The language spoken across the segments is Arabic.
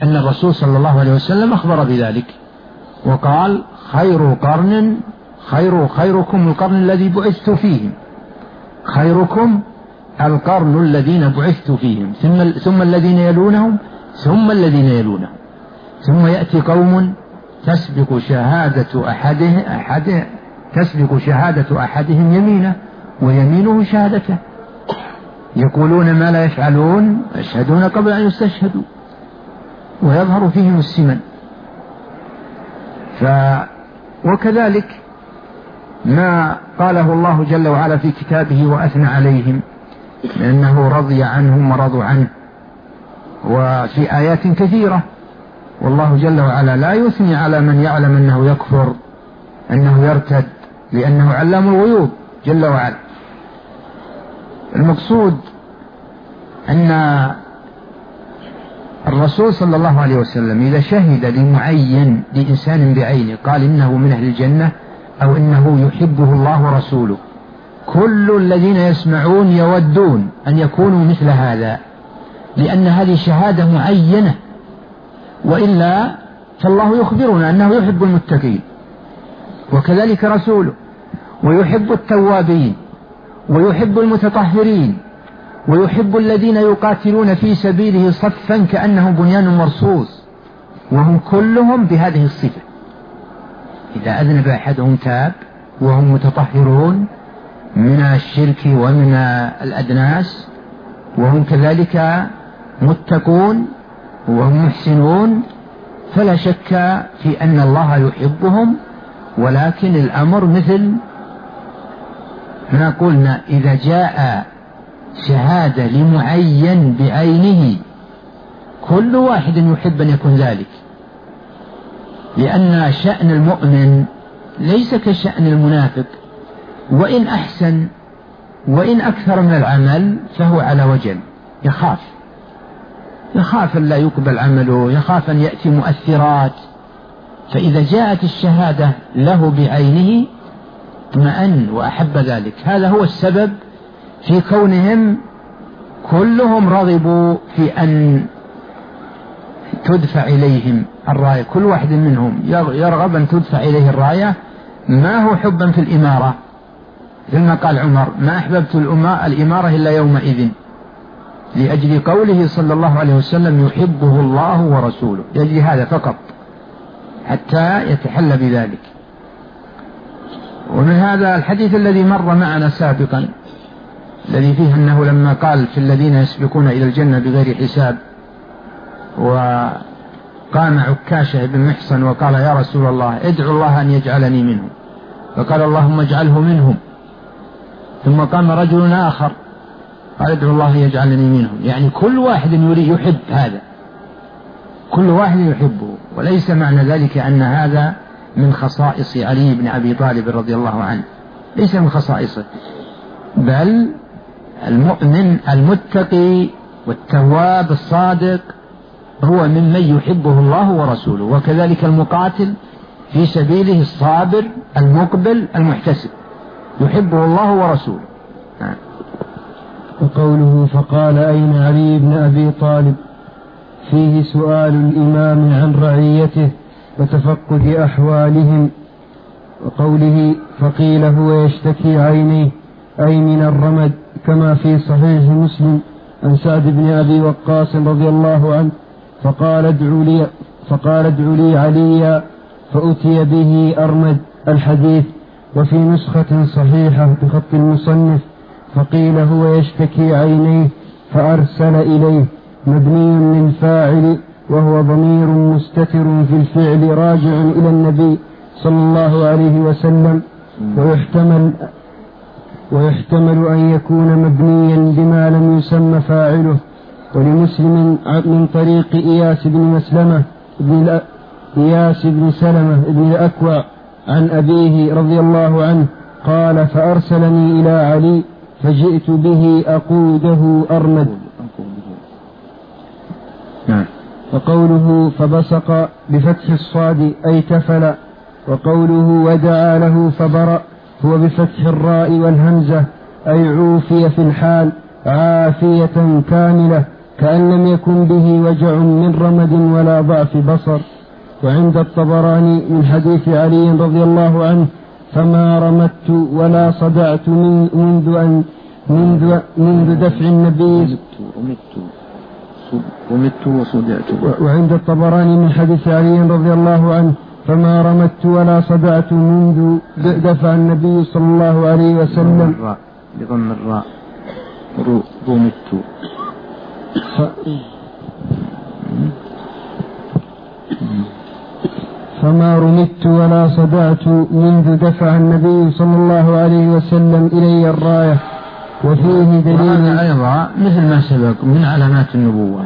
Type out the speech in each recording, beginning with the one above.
أن الرسول صلى الله عليه وسلم أخبر بذلك وقال خيركم القرن الذي بعثت فيهم، خيركم القرن الذين بعثت فيهم ثم الذين يلونهم ثم الذين يلونهم، ثم يأتي قوم تسبق شهادة أحدهم يمينه ويمينه شهادته، يقولون ما لا يفعلون يشهدون قبل أن يستشهدوا، ويظهر فيهم السمن. وكذلك ما قاله الله جل وعلا في كتابه وأثنى عليهم لأنه رضي عنهم ورضوا عنه، وفي آيات كثيرة. والله جل وعلا لا يثني على من يعلم أنه يكفر أنه يرتد، لأنه علام الغيوب جل وعلا. المقصود أن الرسول صلى الله عليه وسلم إذا شهد لمعين لإنسان بعينه قال إنه من أهل الجنة أو إنه يحبه الله ورسوله، كل الذين يسمعون يودون أن يكونوا مثل هذا، لأن هذه شهادة معينة، وإلا فالله يخبرنا أنه يحب المتقين وكذلك رسوله، ويحب التوابين ويحب المتطهرين ويحب الذين يقاتلون في سبيله صفا كأنه بنيان مرصوص، وهم كلهم بهذه الصفة. إذا أذنب أحدهم تاب وهم متطهرون من الشرك ومن الأدناس، وهم كذلك متقون وهم محسنون، فلا شك في أن الله يحبهم. ولكن الأمر مثل ما قلنا، إذا جاء شهادة لمعين بعينه كل واحد يحب أن يكون ذلك، لأن شأن المؤمن ليس كشأن المنافق، وإن أحسن وإن أكثر من العمل فهو على وجل، يخاف أن لا يقبل عمله، يخاف أن يأتي مؤثرات. فإذا جاءت الشهادة له بعينه اطمأن وأحب ذلك. هذا هو السبب في كونهم كلهم رغبوا في أن تدفع إليهم الراية، كل واحد منهم يرغب أن تدفع إليه الراية. ما هو حبا في الإمارة، لما قال عمر ما أحببت الإمارة إلا يومئذ، لأجل قوله صلى الله عليه وسلم يحبه الله ورسوله، لأجل هذا فقط حتى يتحلى بذلك. ومن هذا الحديث الذي مر معنا سابقا الذي فيه أنه لما قال في الذين يسبقون إلى الجنة بغير حساب، وقام عكاشة بن محصن وقال يا رسول الله ادعو الله أن يجعلني منهم، فقال اللهم اجعله منهم. ثم قام رجل آخر قال ادعو الله يجعلني منهم. يعني كل واحد يريد يحب هذا، كل واحد يحبه، وليس معنى ذلك أن هذا من خصائص علي بن أبي طالب رضي الله عنه، ليس من خصائصه، بل المؤمن المتقي والتواب الصادق هو ممن يحبه الله ورسوله، وكذلك المقاتل في سبيله الصابر المقبل المحتسب يحبه الله ورسوله. وقوله فقال أين علي بن أبي طالب فيه سؤال الإمام عن رعيته وتفقد أحوالهم. وقوله فقيل هو يشتكي عينيه أي من الرمد، كما في صحيح مسلم عن سعد بن أبي وقاص رضي الله عنه فقال ادعوا لي عليا فأتي به أرمد الحديث. وفي نسخة صحيحة بخط المصنف فقيل هو يشتكي عينيه فأرسل إليه، مبني للفاعل وهو ضمير مستتر في الفعل راجع إلى النبي صلى الله عليه وسلم، ويحتمل أن يكون مبنيا بما لم يسمى فاعله. ولمسلم من طريق إياس بن سلمة بن الأكوع عن أبيه رضي الله عنه قال فأرسلني إلى علي فجئت به أقوده أرمد. وقوله فبصق بفتح الصاد أي تفل. وقوله ودعا له فبرأ هو بفتح الراء والهمزة أي عوفي في الحال عافية كاملة كأن لم يكن به وجع من رمد ولا ضعف بصر. وعند الطبراني من حديث علي رضي الله عنه: فما رمدت ولا صدعت منذ دفع النبي. رمدت وصدعت. وعند الطبراني من حديث علي رضي الله عنه: فما رمدت ولا صدعت منذ دفع النبي صلى الله عليه وسلم. بضم الراء رمدت. فما رمدت ولا صدعت منذ دفع النبي صلى الله عليه وسلم إلي الراية. وفيه دليل. وهذا أيضا مثل ما سبق من علامات النبوة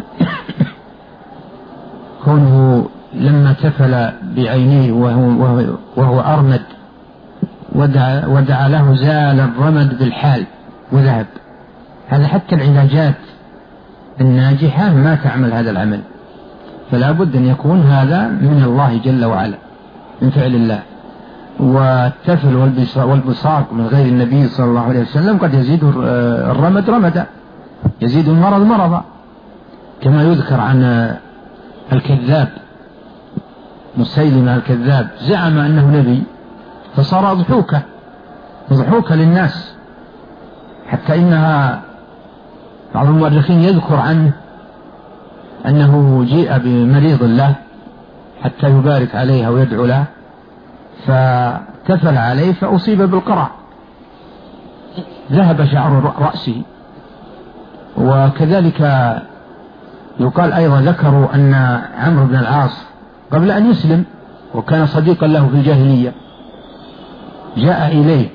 كونه لما تفل بعينيه وهو أرمد ودعا له زال الرمد بالحال وذهب. هذا حتى العلاجات الناجحة ما تعمل هذا العمل، فلا بد أن يكون هذا من الله جل وعلا، من فعل الله. والتفل والبصاق من غير النبي صلى الله عليه وسلم قد يزيد الرمد رمدا، يزيد المرض مرضا، كما يذكر عن الكذاب مسيلمة الكذاب، زعم أنه نبي فصار ضحوكة للناس، حتى إنها بعض المؤرخين يذكر عنه أنه جيء بمريض له حتى يبارك عليه أو يدعو له، فتفل عليه فأصيب بالقرع، ذهب شعر رأسه. وكذلك يقال أيضا ذكروا أن عمرو بن العاص قبل أن يسلم وكان صديقا له في الجاهلية جاء إليه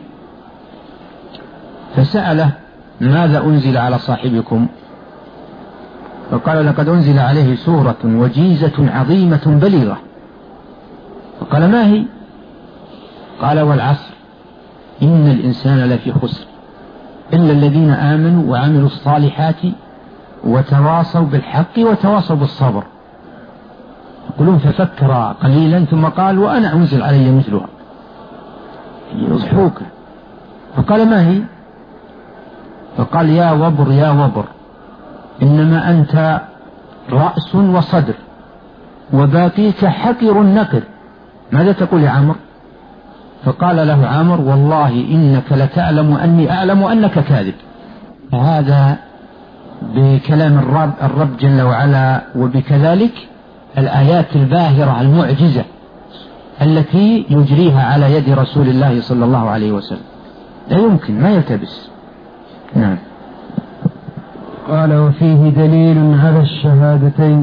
فسأله: ماذا أنزل على صاحبكم؟ فقال: لقد أنزل عليه سورة وجيزة عظيمة بليغة. فقال: ما هي؟ قال: والعصر إن الإنسان لفي خسر إلا الذين آمنوا وعملوا الصالحات وتواصوا بالحق وتواصوا بالصبر. يقولون ففكر قليلا ثم قال: وأنا أنزل علي مثلها، يضحوك. فقال: ما هي؟ فقال: يا وبر يا وبر، إنما أنت رأس وصدر وباقيك حقر نقر، ماذا تقول يا عمرو؟ فقال له عمرو: والله إنك لتعلم أني أعلم أنك كاذب. هذا بكلام الرب جل وعلا، وبكذلك الآيات الباهرة المعجزة التي يجريها على يد رسول الله صلى الله عليه وسلم، لا يمكن، ما يلتبس. نعم. قال: وفيه دليل على الشهادتين.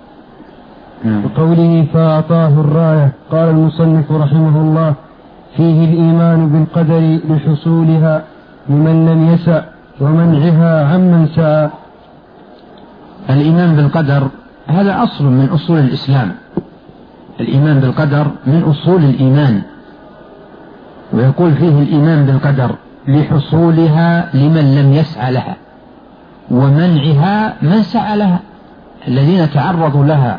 وقوله فأعطاه الراية. قال المصنف رحمه الله: فيه الإيمان بالقدر لحصولها لمن لم يسع ومنعها عمن سعى. الإيمان بالقدر هذا أصل من أصول الإسلام، الإيمان بالقدر من أصول الإيمان. ويقول فيه الإيمان بالقدر لحصولها لمن لم يسعى لها ومنعها من سعى لها، الذين تعرضوا لها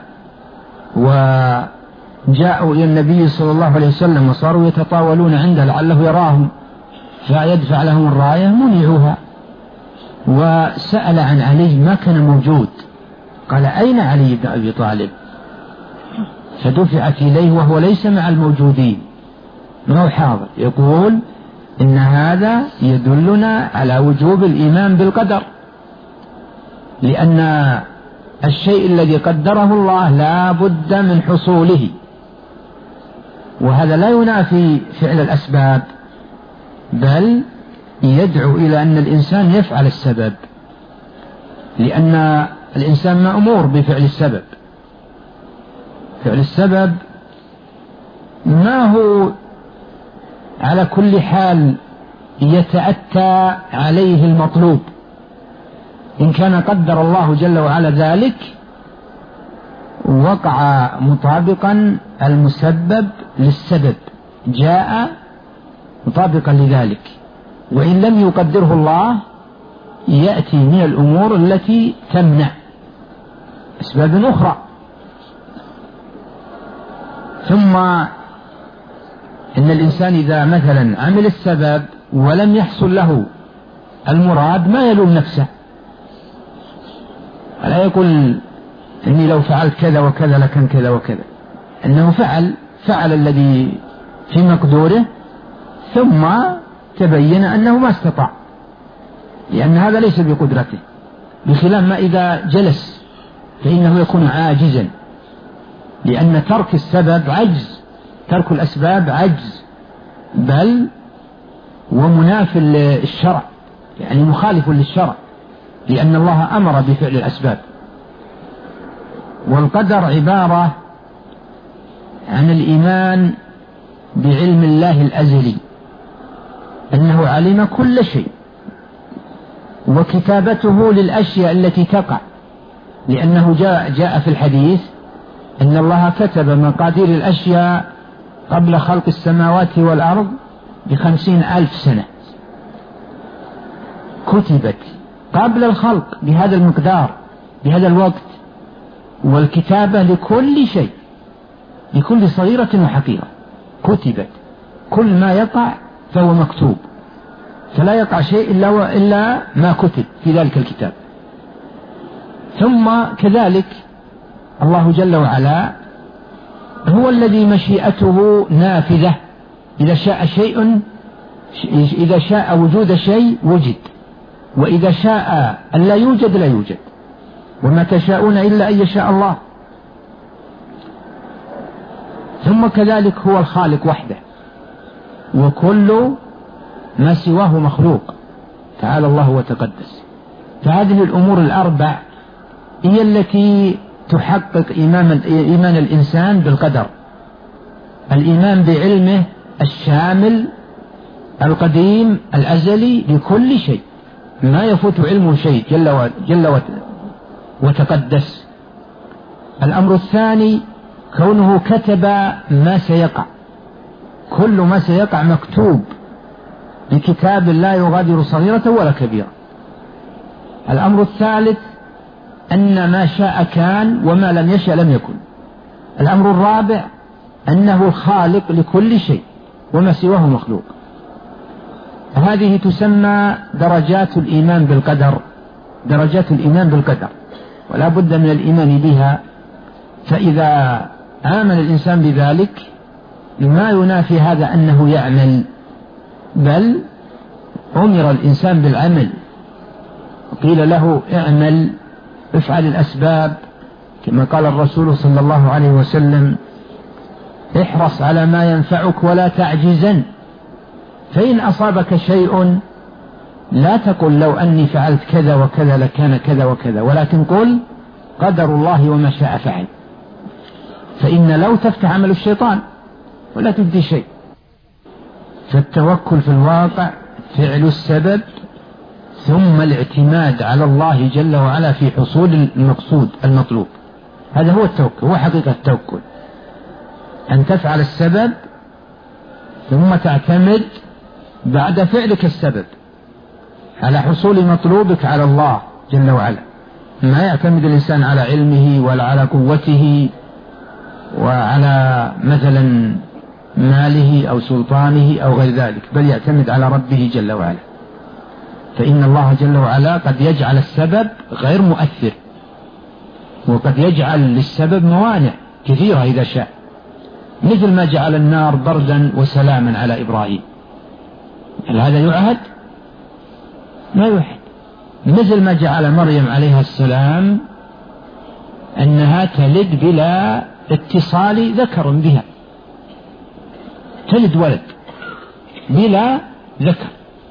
وجاءوا إلى النبي صلى الله عليه وسلم وصاروا يتطاولون عنده لعله يراهم فيدفع لهم الراية، منعوها. وسأل عن علي ما كان موجود، قال: أين علي بن أبي طالب؟ فدفعت إليه وهو ليس مع الموجودين، ما هو حاضر. يقول إن هذا يدلنا على وجوب الإيمان بالقدر، لأن الشيء الذي قدره الله لا بد من حصوله، وهذا لا ينافي فعل الأسباب، بل يدعو إلى أن الإنسان يفعل السبب، لأن الإنسان مأمور بفعل السبب. فعل السبب ما هو على كل حال يتأتى عليه المطلوب، إن كان قدر الله جل وعلا ذلك وقع مطابقا المسبب للسبب، جاء مطابقا لذلك. وإن لم يقدره الله يأتي من الأمور التي تمنع أسباب أخرى. ثم إن الإنسان إذا مثلا عمل السبب ولم يحصل له المراد ما يلوم نفسه، لا يقول إني لو فعلت كذا وكذا لكان كذا وكذا، إنه فعل الذي في مقدوره، ثم تبين أنه ما استطاع، لأن هذا ليس بقدرته، بخلاف ما إذا جلس فإنه يكون عاجزا، لأن ترك السبب عجز، ترك الأسباب عجز، بل ومناف للشرع، يعني مخالف للشرع، لأن الله أمر بفعل الأسباب. والقدر عبارة عن الإيمان بعلم الله الأزلي، أنه علم كل شيء، وكتابته للأشياء التي تقع، لأنه جاء في الحديث أن الله كتب مقادير الأشياء قبل خلق السماوات والأرض ب50,000 سنة، كتبت قبل الخلق بهذا المقدار بهذا الوقت، والكتابة لكل شيء، لكل صغيرة وحقيرة كتبت، كل ما يقع فهو مكتوب، فلا يقع شيء إلا ما كتب في ذلك الكتاب. ثم كذلك الله جل وعلا هو الذي مشيئته نافذة، إذا شاء وجود شيء وجد، وإذا شاء أن لا يوجد لا يوجد، وما تشاءون إلا أن يشاء الله. ثم كذلك هو الخالق وحده، وكل ما سواه مخلوق، تعالى الله وتقدس. فهذه الأمور الأربع هي التي تحقق إيمان الإنسان بالقدر، الإيمان بعلمه الشامل القديم الأزلي لكل شيء، ما يفوت علمه شيء جل وتقدس. الأمر الثاني كونه كتب ما سيقع، كل ما سيقع مكتوب بكتاب لا يغادر صغيرة ولا كبيرة. الأمر الثالث أن ما شاء كان وما لم يشأ لم يكن. الأمر الرابع أنه الخالق لكل شيء وما سواه مخلوق. هذه تسمى درجات الإيمان بالقدر، درجات الإيمان بالقدر، ولا بد من الإيمان بها. فإذا آمن الإنسان بذلك ما ينافي هذا أنه يعمل، بل أمر الإنسان بالعمل، قيل له اعمل، افعل الأسباب، كما قال الرسول صلى الله عليه وسلم احرص على ما ينفعك ولا تعجزن، فإن أصابك شيء لا تقل لو أني فعلت كذا وكذا لكان كذا وكذا، ولكن قل قدر الله وما شاء فعل، فإن لو تفتح عمل الشيطان ولا تبدي شيء. فالتوكل في الواقع فعل السبب ثم الاعتماد على الله جل وعلا في حصول المقصود المطلوب. هذا هو التوكل، هو حقيقة التوكل، أن تفعل السبب ثم تعتمد بعد فعلك السبب على حصول مطلوبك على الله جل وعلا. ما يعتمد الإنسان على علمه ولا على قوته وعلى مثلا ماله أو سلطانه أو غير ذلك، بل يعتمد على ربه جل وعلا. فإن الله جل وعلا قد يجعل السبب غير مؤثر، وقد يجعل للسبب موانع كثيرة إذا شاء، مثل ما جعل النار بردا وسلاما على إبراهيم. هل هذا يعهد؟ ما يعهد. مثل ما جعل مريم عليها السلام أنها تلد بلا اتصال ذكر بها، تلد ولد بلا ذكر.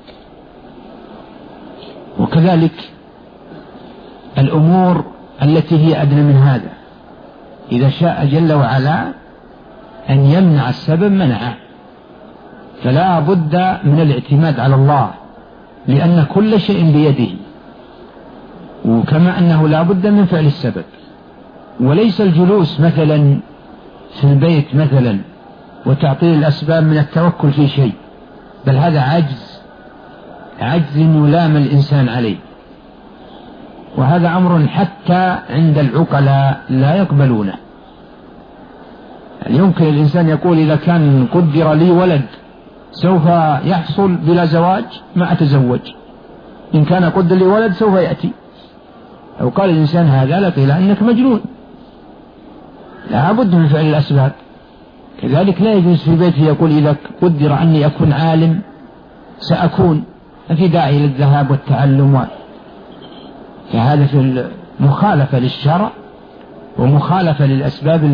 وكذلك الأمور التي هي أدنى من هذا، إذا شاء جل وعلا أن يمنع السبب منعه، فلا بد من الاعتماد على الله، لأن كل شيء بيده، وكما أنه لا بد من فعل السبب. وليس الجلوس مثلا في البيت مثلا وتعطيل الأسباب من التوكل في شيء، بل هذا عجز يلام الإنسان عليه، وهذا أمر حتى عند العقلاء لا يقبلونه. يعني يمكن الإنسان يقول إذا كان قدر لي ولد سوف يحصل بلا زواج ما أتزوج، إن كان قدر لي ولد سوف يأتي. لو قال الإنسان هذا لقيل أنك مجنون، لا بد من فعل الأسباب. كذلك لا يجوز في بيته يقول إذا قدر أني أكون عالم سأكون، ما في داعي للذهاب والتعلم، فهذا في مخالفة للشرع ومخالفة للأسباب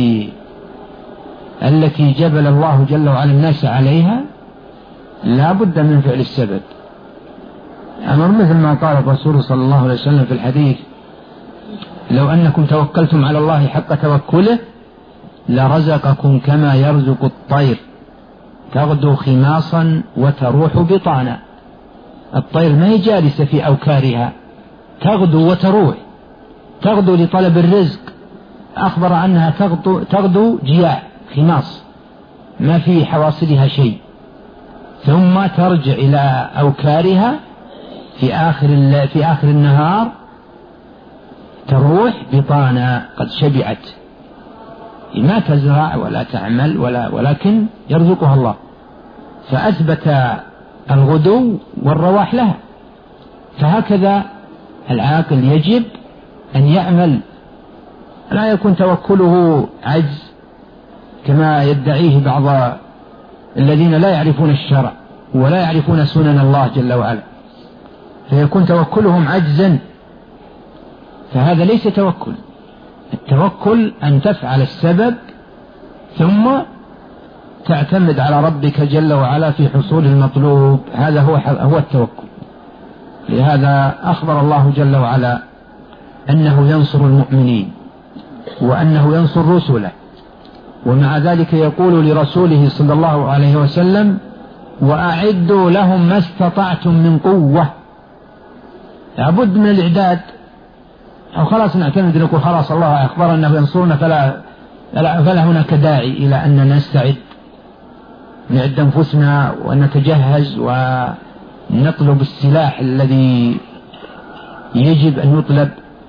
التي جبل الله جل وعلا الناس عليها. لا بد من فعل السبب. أمر مثل ما قال الرسول صلى الله عليه وسلم في الحديث: لو أنكم توكلتم على الله حق توكله لرزقكم كما يرزق الطير تغدو خماصا وتروح بطانا. الطير ما هي جالسة في أوكارها، تغدو وتروح، تغدو لطلب الرزق، أخبر عنها تغدو جياع خماص ما في حواصلها شيء، ثم ترجع إلى أوكارها في آخر النهار تروح بطانا قد شبعت، ما تزرع ولا تعمل ولكن يرزقها الله. فأثبت الغدو والرواح لها. فهكذا العاقل يجب أن يعمل، لا يكون توكله عجز كما يدعيه بعض الذين لا يعرفون الشرع ولا يعرفون سنن الله جل وعلا، فيكون توكلهم عجزا، فهذا ليس توكل. التوكل أن تفعل السبب ثم تعتمد على ربك جل وعلا في حصول المطلوب، هذا هو التوكل. لهذا أخبر الله جل وعلا أنه ينصر المؤمنين وأنه ينصر رسله، ومع ذلك يقول لرسوله صلى الله عليه وسلم: وأعدوا لهم ما استطعتم من قوة. لابد من الإعداد، أو خلاص نعتمد نقول خلاص الله أخبر أنه ينصرنا فلا هناك داعي إلى أن نستعد، نعد أنفسنا ونتجهز ونطلب السلاح الذي يجب أن يطلب.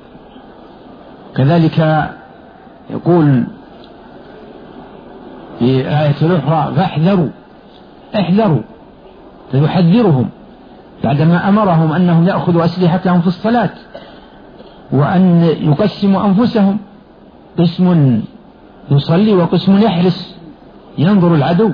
كذلك يقول في آية الأخرى: احذروا، فيحذرهم بعدما أمرهم أنهم يأخذوا أسلحتهم في الصلاة، وأن يقسموا أنفسهم، قسم يصلي وقسم يحرس ينظر العدو.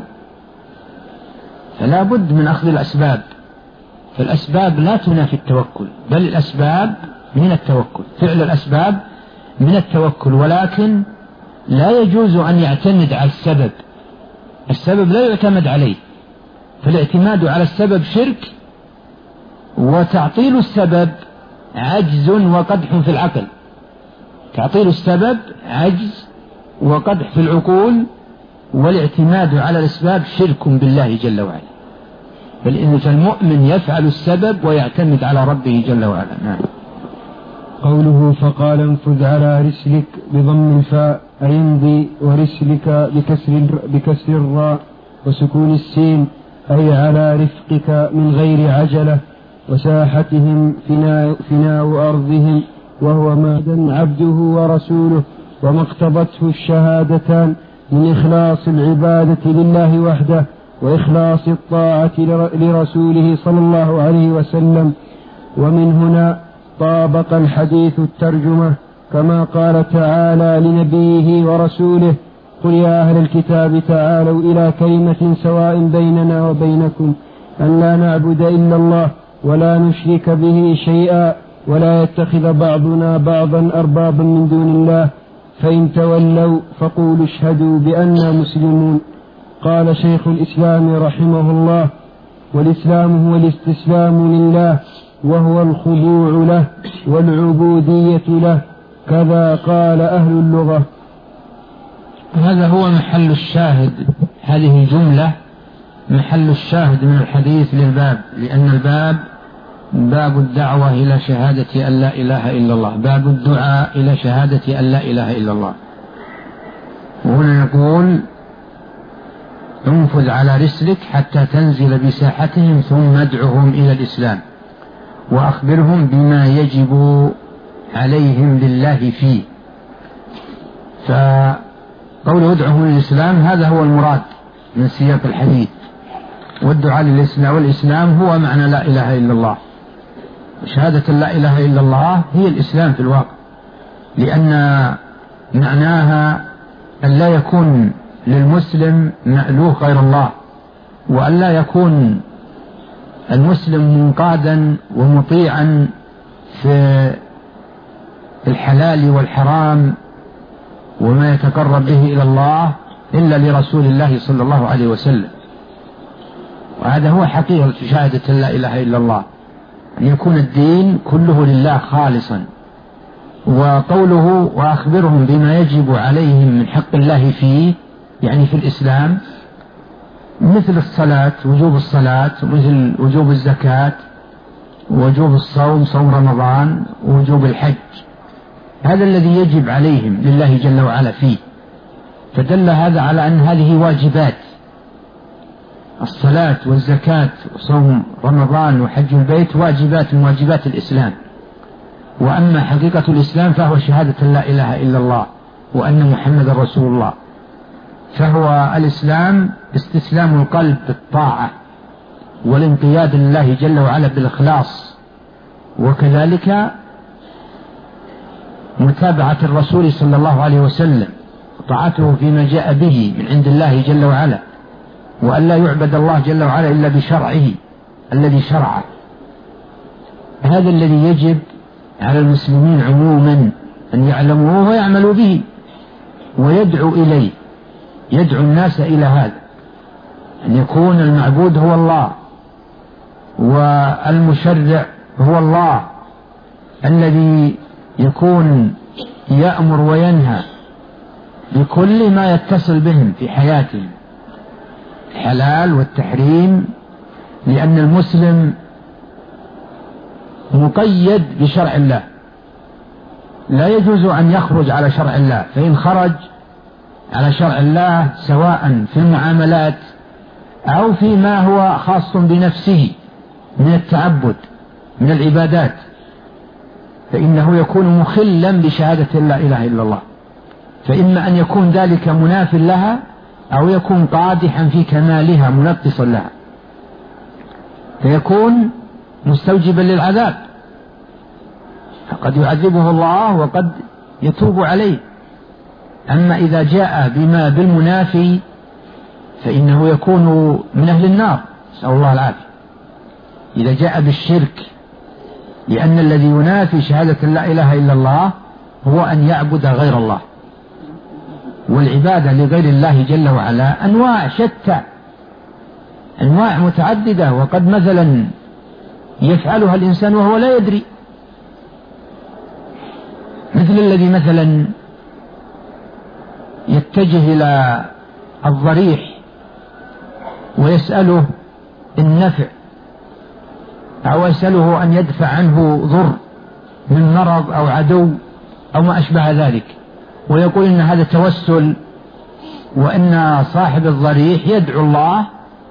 فلا بد من أخذ الأسباب، فالأسباب لا تنافي التوكل، بل الأسباب من التوكل، فعل الأسباب من التوكل، ولكن لا يجوز أن يعتمد على السبب لا يعتمد عليه، فالاعتماد على السبب شرك، وتعطيل السبب عجز وقدح في العقل. تعطيل السبب عجز وقدح في العقول، والاعتماد على الأسباب شرك بالله جل وعلا. بل فالمؤمن يفعل السبب ويعتمد على ربه جل وعلا. نعم. قوله: فقال انفذ على رسلك بضم الفاء أي امضي، ورسلك بكسر الراء وسكون السين أي على رفقك من غير عجلة، وساحتهم فناء أرضهم، وهو ما عبده ورسوله، وما اقتضته الشهادتان من إخلاص العبادة لله وحده وإخلاص الطاعة لرسوله صلى الله عليه وسلم. ومن هنا طابق الحديث الترجمة، كما قال تعالى لنبيه ورسوله: قل يا أهل الكتاب تعالوا إلى كلمة سواء بيننا وبينكم أن لا نعبد إلا الله ولا نشرك به شيئا ولا يتخذ بعضنا بعضا أربابا من دون الله، فإن تولوا فقولوا اشهدوا بأننا مسلمون. قال شيخ الإسلام رحمه الله: والإسلام هو الاستسلام لله، وهو الخضوع له والعبودية له، كذا قال أهل اللغة. هذا هو محل الشاهد، هذه الجملة محل الشاهد من الحديث للباب، لأن الباب باب الدعوة إلى شهادة أن لا إله إلا الله، باب الدعاء إلى شهادة أن لا إله إلا الله. وهنا يقول: انفذ على رسلك حتى تنزل بساحتهم ثم ادعهم إلى الإسلام وأخبرهم بما يجب عليهم لله فيه. فقوله ادعهم إلى الإسلام هذا هو المراد من سياق الحديث، والدعاء للإسلام، والإسلام هو معنى لا إله إلا الله، شهادة لا إله إلا الله هي الإسلام في الواقع، لأن معناها أن لا يكون للمسلم مألوه غير الله، وأن لا يكون المسلم منقادا ومطيعا في الحلال والحرام وما يتقرب به إلى الله إلا لرسول الله صلى الله عليه وسلم. وهذا هو حقيقة شهادة لا إله إلا الله، أن يكون الدين كله لله خالصا. وقوله وأخبرهم بما يجب عليهم من حق الله فيه، يعني في الإسلام، مثل الصلاة، وجوب الصلاة، مثل وجوب الزكاة، وجوب الصوم، صوم رمضان، ووجوب الحج، هذا الذي يجب عليهم لله جل وعلا فيه. فدل هذا على أن هذه واجبات، الصلاة والزكاة وصوم رمضان وحج البيت واجبات من واجبات الإسلام. وأما حقيقة الإسلام فهو شهادة لا إله إلا الله وأن محمد رسول الله. فهو الإسلام استسلام القلب بالطاعة والانقياد لله جل وعلا بالإخلاص، وكذلك متابعة الرسول صلى الله عليه وسلم، طاعته فيما جاء به من عند الله جل وعلا، وأن لا يعبد الله جل وعلا إلا بشرعه الذي شرعه. هذا الذي يجب على المسلمين عموما أن يعلموه ويعملوا به ويدعو إليه، يدعو الناس إلى هذا، أن يكون المعبود هو الله، والمشرع هو الله الذي يكون يأمر وينهى بكل ما يتصل بهم في حياتهم، الحلال والتحريم، لأن المسلم مقيد بشرع الله، لا يجوز أن يخرج على شرع الله. فإن خرج على شرع الله سواء في المعاملات أو فيما هو خاص بنفسه من التعبد من العبادات، فإنه يكون مخلا بشهادة لا إله إلا الله. فإما أن يكون ذلك مناف لها أو يكون قادحا في كمالها منقصا لها، فيكون مستوجبا للعذاب، فقد يعذبه الله وقد يتوب عليه. أما إذا جاء بما بالمنافي فإنه يكون من أهل النار، نسأل الله العافية. إذا جاء بالشرك، لأن الذي ينافي شهادة لا إله إلا الله هو أن يعبد غير الله، والعبادة لغير الله جل وعلا أنواع شتى، أنواع متعددة، وقد مثلا يفعلها الإنسان وهو لا يدري، مثل الذي مثلا يتجه إلى الضريح ويسأله النفع أو يسأله أن يدفع عنه ضر من مرض أو عدو أو ما أشبه ذلك، ويقول إن هذا توسل، وإن صاحب الضريح يدعو الله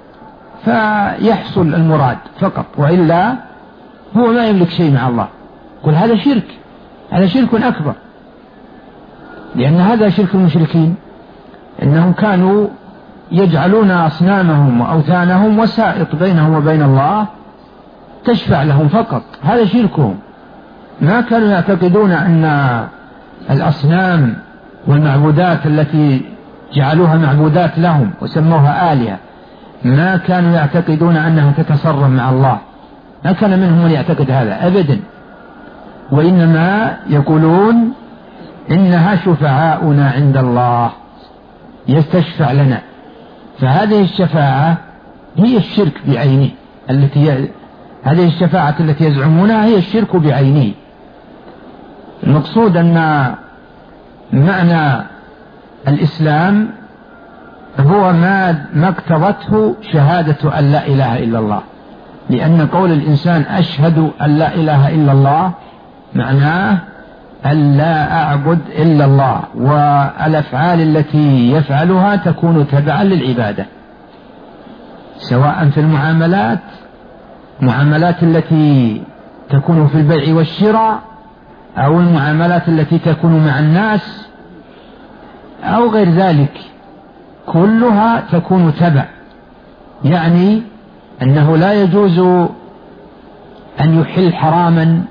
فيحصل المراد فقط، وإلا هو ما يملك شيء مع الله. قل هذا شرك، هذا شرك أكبر، لأن هذا شرك المشركين، إنهم كانوا يجعلون أصنامهم وأوثانهم وسائط بينهم وبين الله تشفع لهم فقط، هذا شركهم. ما كانوا يعتقدون أن الأصنام والمعبودات التي جعلوها معبودات لهم وسموها آلهة، ما كانوا يعتقدون أنها تتصرف مع الله، ما كان منهم من يعتقد هذا أبدا، وإنما يقولون إنها شفعاؤنا عند الله يستشفع لنا. فهذه الشفاعة هي الشرك بعينه، هذه الشفاعة التي يزعمونها هي الشرك بعينه. المقصود أن معنى الإسلام هو ما اقتضته شهادة أن لا إله إلا الله، لأن قول الإنسان أشهد أن لا إله إلا الله معناه أن لا أعبد إلا الله، والأفعال التي يفعلها تكون تبعا للعبادة، سواء في المعاملات التي تكون في البيع والشراء، أو المعاملات التي تكون مع الناس أو غير ذلك، كلها تكون تبع، يعني أنه لا يجوز أن يحل حراما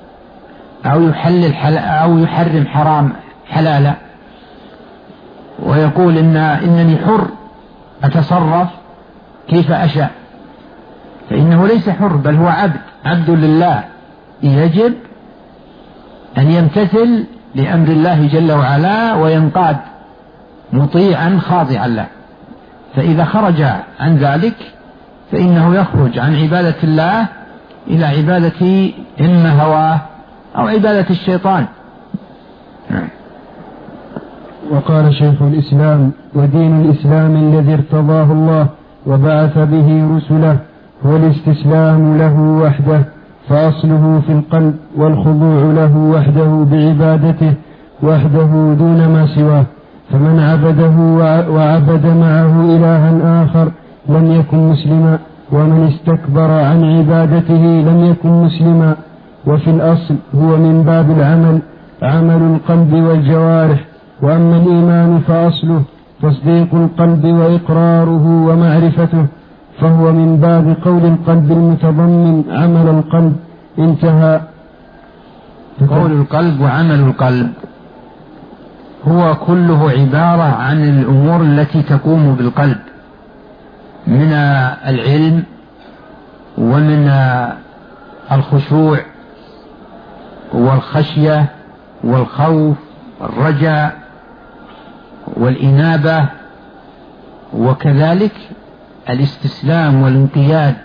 أو يحرم حرام حلالا، ويقول إنني حر أتصرف كيف أشاء، فإنه ليس حر بل هو عبد لله، يجب أن يمتثل لأمر الله جل وعلا وينقاد مطيعا خاضعا له. فإذا خرج عن ذلك فإنه يخرج عن عبادة الله إلى عبادة إما هواه أو عبادة الشيطان. وقال شيخ الإسلام: ودين الإسلام الذي ارتضاه الله وبعث به رسله هو الاستسلام له وحده، فأصله في القلب، والخضوع له وحده بعبادته وحده دون ما سواه. فمن عبده وعبد معه إلها آخر لم يكن مسلما، ومن استكبر عن عبادته لم يكن مسلما. وفي الأصل هو من باب العمل، عمل القلب والجوارح. وأما الإيمان فأصله تصديق القلب وإقراره ومعرفته، فهو من باب قول القلب المتضمن عمل القلب. انتهى. قول القلب وعمل القلب هو كله عبارة عن الأمور التي تقوم بالقلب من العلم ومن الخشوع والخشية والخوف والرجاء والإنابة، وكذلك الاستسلام والانقياد.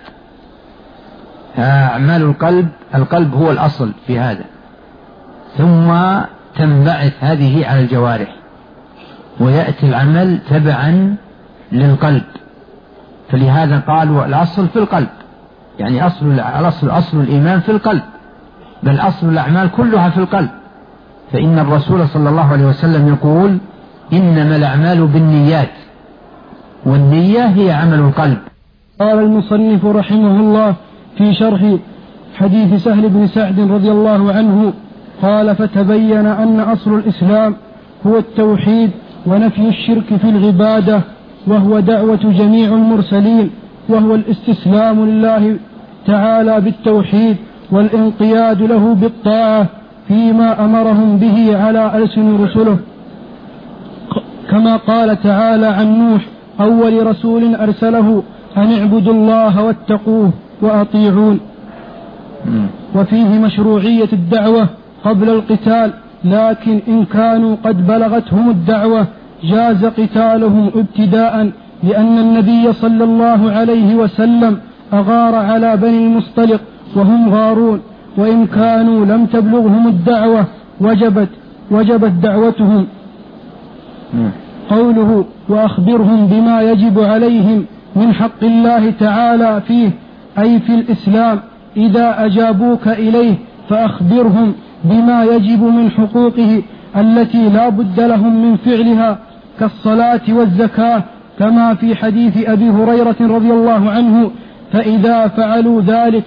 أعمال القلب هو الأصل في هذا، ثم تنبعث هذه على الجوارح، ويأتي العمل تبعا للقلب. فلهذا قالوا الأصل في القلب، يعني أصل الإيمان في القلب، بل أصل الأعمال كلها في القلب. فإن الرسول صلى الله عليه وسلم يقول: إنما الأعمال بالنيات، والنية هي عمل القلب. قال المصنف رحمه الله في شرح حديث سهل بن سعد رضي الله عنه قال: فتبين أن أصل الإسلام هو التوحيد ونفي الشرك في العبادة، وهو دعوة جميع المرسلين، وهو الاستسلام لله تعالى بالتوحيد والانقياد له بالطاعة فيما أمرهم به على ألسن رسله، كما قال تعالى عن نوح أول رسول أرسله: أن اعبدوا الله واتقوه وأطيعون. وفيه مشروعية الدعوة قبل القتال، لكن إن كانوا قد بلغتهم الدعوة جاز قتالهم ابتداء، لأن النبي صلى الله عليه وسلم أغار على بني المصطلق وهم غارون، وإن كانوا لم تبلغهم الدعوة وجبت دعوتهم. قوله: وأخبرهم بما يجب عليهم من حق الله تعالى فيه، أي في الإسلام، إذا أجابوك إليه فأخبرهم بما يجب من حقوقه التي لا بد لهم من فعلها كالصلاة والزكاة، كما في حديث أبي هريرة رضي الله عنه: فإذا فعلوا ذلك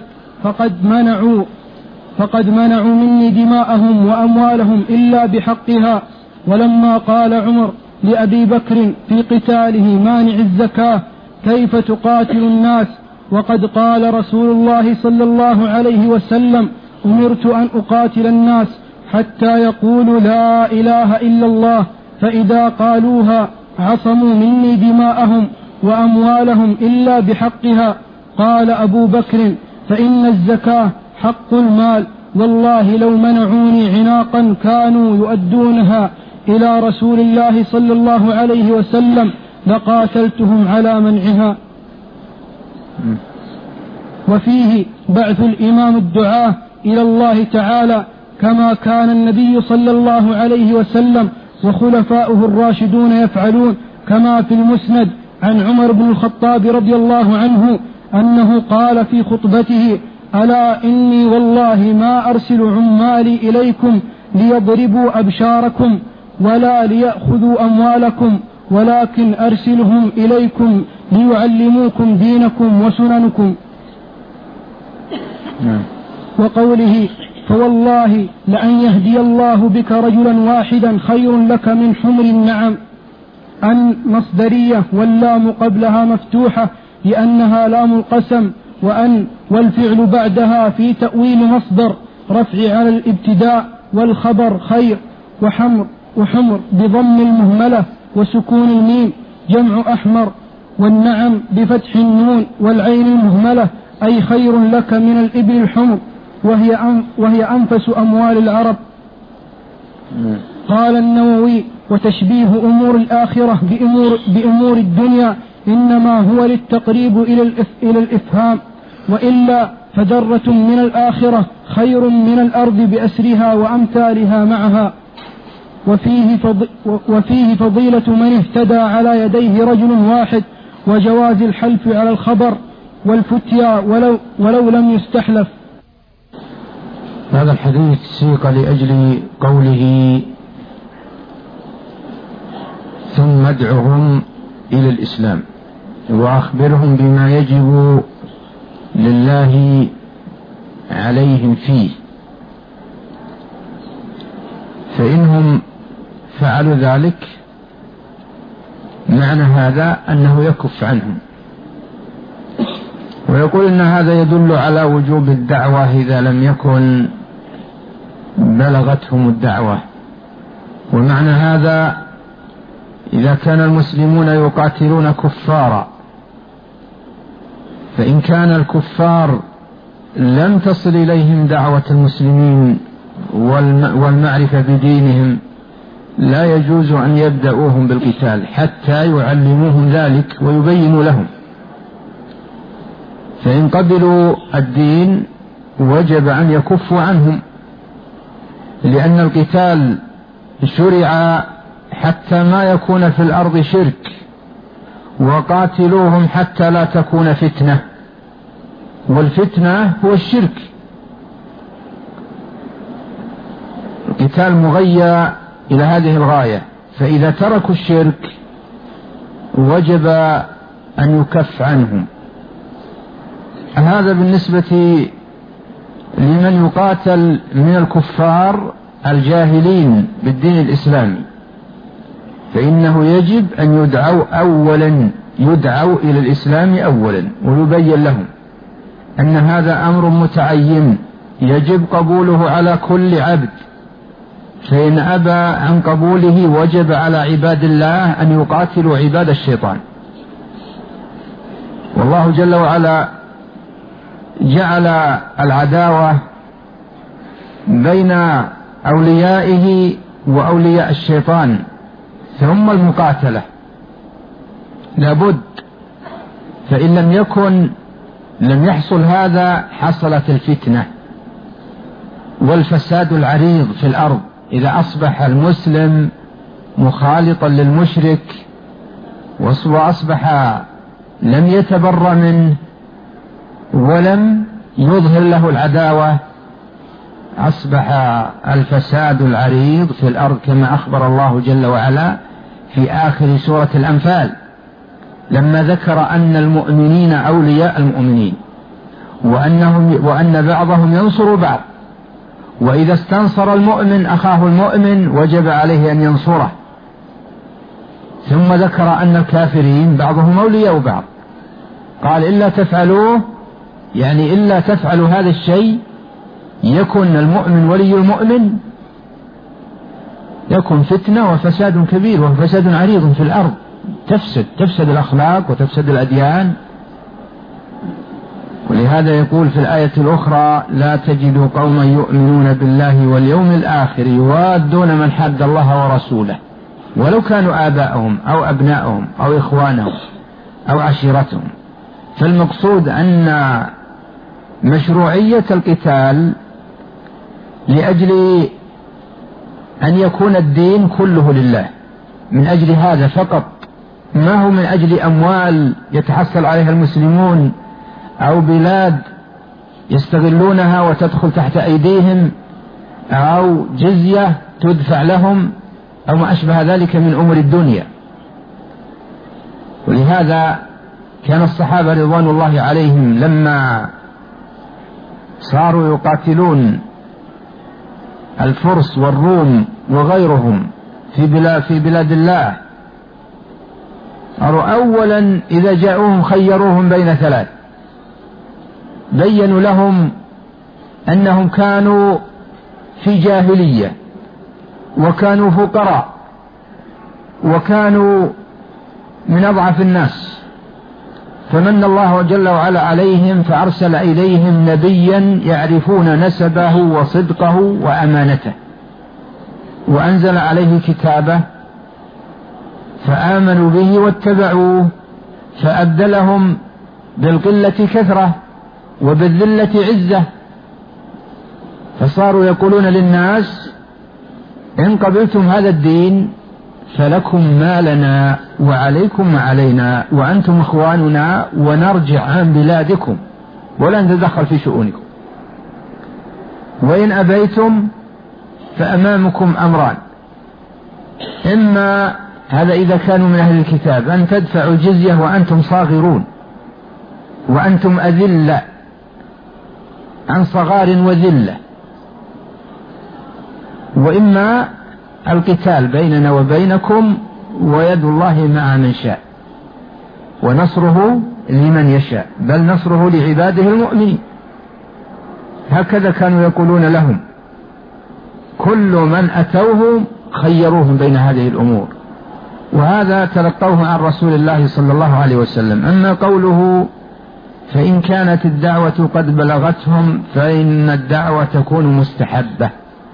فقد منعوا مني دماءهم وأموالهم إلا بحقها. ولما قال عمر لأبي بكر في قتاله مانع الزكاة: كيف تقاتل الناس وقد قال رسول الله صلى الله عليه وسلم: أمرت أن أقاتل الناس حتى يقولوا لا إله إلا الله، فإذا قالوها عصموا مني دماءهم وأموالهم إلا بحقها. قال أبو بكر: فإن الزكاة حق المال، والله لو منعوني عناقا كانوا يؤدونها إلى رسول الله صلى الله عليه وسلم لقاتلتهم على منعها. وفيه بعث الإمام الدعاة إلى الله تعالى، كما كان النبي صلى الله عليه وسلم وخلفاؤه الراشدون يفعلون، كما في المسند عن عمر بن الخطاب رضي الله عنه أنه قال في خطبته: ألا إني والله ما أرسل عمالي إليكم ليضربوا أبشاركم ولا ليأخذوا أموالكم، ولكن أرسلهم إليكم ليعلموكم دينكم وسننكم. وقوله: فوالله لأن يهدي الله بك رجلا واحدا خير لك من حمر النعم. أن مصدرية واللام قبلها مفتوحة لأنها لام القسم، والفعل بعدها في تأويل مصدر رفع على الابتداء، والخبر خير وحمر بضم المهملة وسكون الميم جمع أحمر، والنعم بفتح النون والعين المهملة أي خير لك من الإبل الحمر وهي أنفس أموال العرب. قال النووي: وتشبيه أمور الآخرة بأمور الدنيا إنما هو للتقريب إلى الإفهام، وإلا فدرة من الآخرة خير من الأرض بأسرها وأمثالها معها. وفيه فضيلة من اهتدى على يديه رجل واحد، وجواز الحلف على الخبر والفتيا ولو لم يستحلف. هذا الحديث سيق لأجل قوله: ثم ادعهم إلى الإسلام وأخبرهم بما يجب لله عليهم فيه، فإنهم فعلوا ذلك معنى هذا أنه يكف عنهم. ويقول إن هذا يدل على وجوب الدعوة إذا لم يكن بلغتهم الدعوة. ومعنى هذا إذا كان المسلمون يقاتلون كفارا، فإن كان الكفار لم تصل إليهم دعوة المسلمين والمعرفة بدينهم لا يجوز أن يبدأوهم بالقتال حتى يعلموهم ذلك ويبينوا لهم. فإن قبلوا الدين وجب أن يكفوا عنهم، لأن القتال شرع حتى ما يكون في الأرض شرك، وقاتلوهم حتى لا تكون فتنة، والفتنة هو الشرك. القتال مغيى إلى هذه الغاية، فإذا تركوا الشرك وجب أن يكف عنهم. هذا بالنسبة لمن يقاتل من الكفار الجاهلين بالدين الإسلامي، فإنه يجب أن يدعوا إلى الإسلام أولا، ويبين لهم أن هذا أمر متعين يجب قبوله على كل عبد، فإن أبى عن قبوله وجب على عباد الله أن يقاتلوا عباد الشيطان. والله جل وعلا جعل العداوة بين أوليائه وأولياء الشيطان، ثم المقاتلة لابد، فإن لم يحصل هذا حصلت الفتنة والفساد العريض في الأرض. إذا أصبح المسلم مخالطا للمشرك وأصبح لم يتبرأ منه ولم يظهر له العداوة، أصبح الفساد العريض في الأرض، كما أخبر الله جل وعلا في آخر سورة الأنفال لما ذكر أن المؤمنين أولياء المؤمنين، وأن بعضهم ينصر بعض، وإذا استنصر المؤمن أخاه المؤمن وجب عليه أن ينصره. ثم ذكر أن الكافرين بعضهم أولياء بعض، قال إلا تفعلوه، يعني إلا تفعلوا هذا الشيء يكن المؤمن ولي المؤمن، يكن فتنة وفساد كبير وفساد عريض في الأرض، تفسد الأخلاق وتفسد الأديان. ولهذا يقول في الآية الأخرى: لا تجد قوما يؤمنون بالله واليوم الآخر يوادون من حاد الله ورسوله ولو كانوا آباءهم أو أبناءهم أو إخوانهم أو عشيرتهم. فالمقصود أن مشروعية القتال لأجل أن يكون الدين كله لله، من أجل هذا فقط، ما هو من أجل أموال يتحصل عليها المسلمون أو بلاد يستغلونها وتدخل تحت أيديهم أو جزية تدفع لهم أو ما أشبه ذلك من أمور الدنيا. ولهذا كان الصحابة رضوان الله عليهم لما صاروا يقاتلون الفرس والروم وغيرهم في بلاد الله، أولا إذا جاءوهم خيروهم بين ثلاث: بينوا لهم أنهم كانوا في جاهلية وكانوا فقراء وكانوا من أضعف الناس، فمن الله جل وعلا عليهم فأرسل إليهم نبيا يعرفون نسبه وصدقه وأمانته، وأنزل عليه كتابه فآمنوا به واتبعوه، فأبدلهم بالقلة كثرة وبالذلة عزة، فصاروا يقولون للناس إن قبلتم هذا الدين فلكم ما لنا وعليكم ما علينا وأنتم إخواننا ونرجع عن بلادكم ولا نتدخل في شؤونكم، وإن أبيتم فأمامكم أمران، إما هذا إذا كانوا من أهل الكتاب أن تدفعوا الجزية وأنتم صاغرون وأنتم أذلة عن صغار وذلة، وإما القتال بيننا وبينكم ويد الله مع من شاء ونصره لمن يشاء، بل نصره لعباده المؤمنين. هكذا كانوا يقولون لهم، كل من أتوه خيروهم بين هذه الأمور، وهذا تلقوه عن رسول الله صلى الله عليه وسلم. أما قوله فإن كانت الدعوة قد بلغتهم فإن الدعوة تكون مستحبة،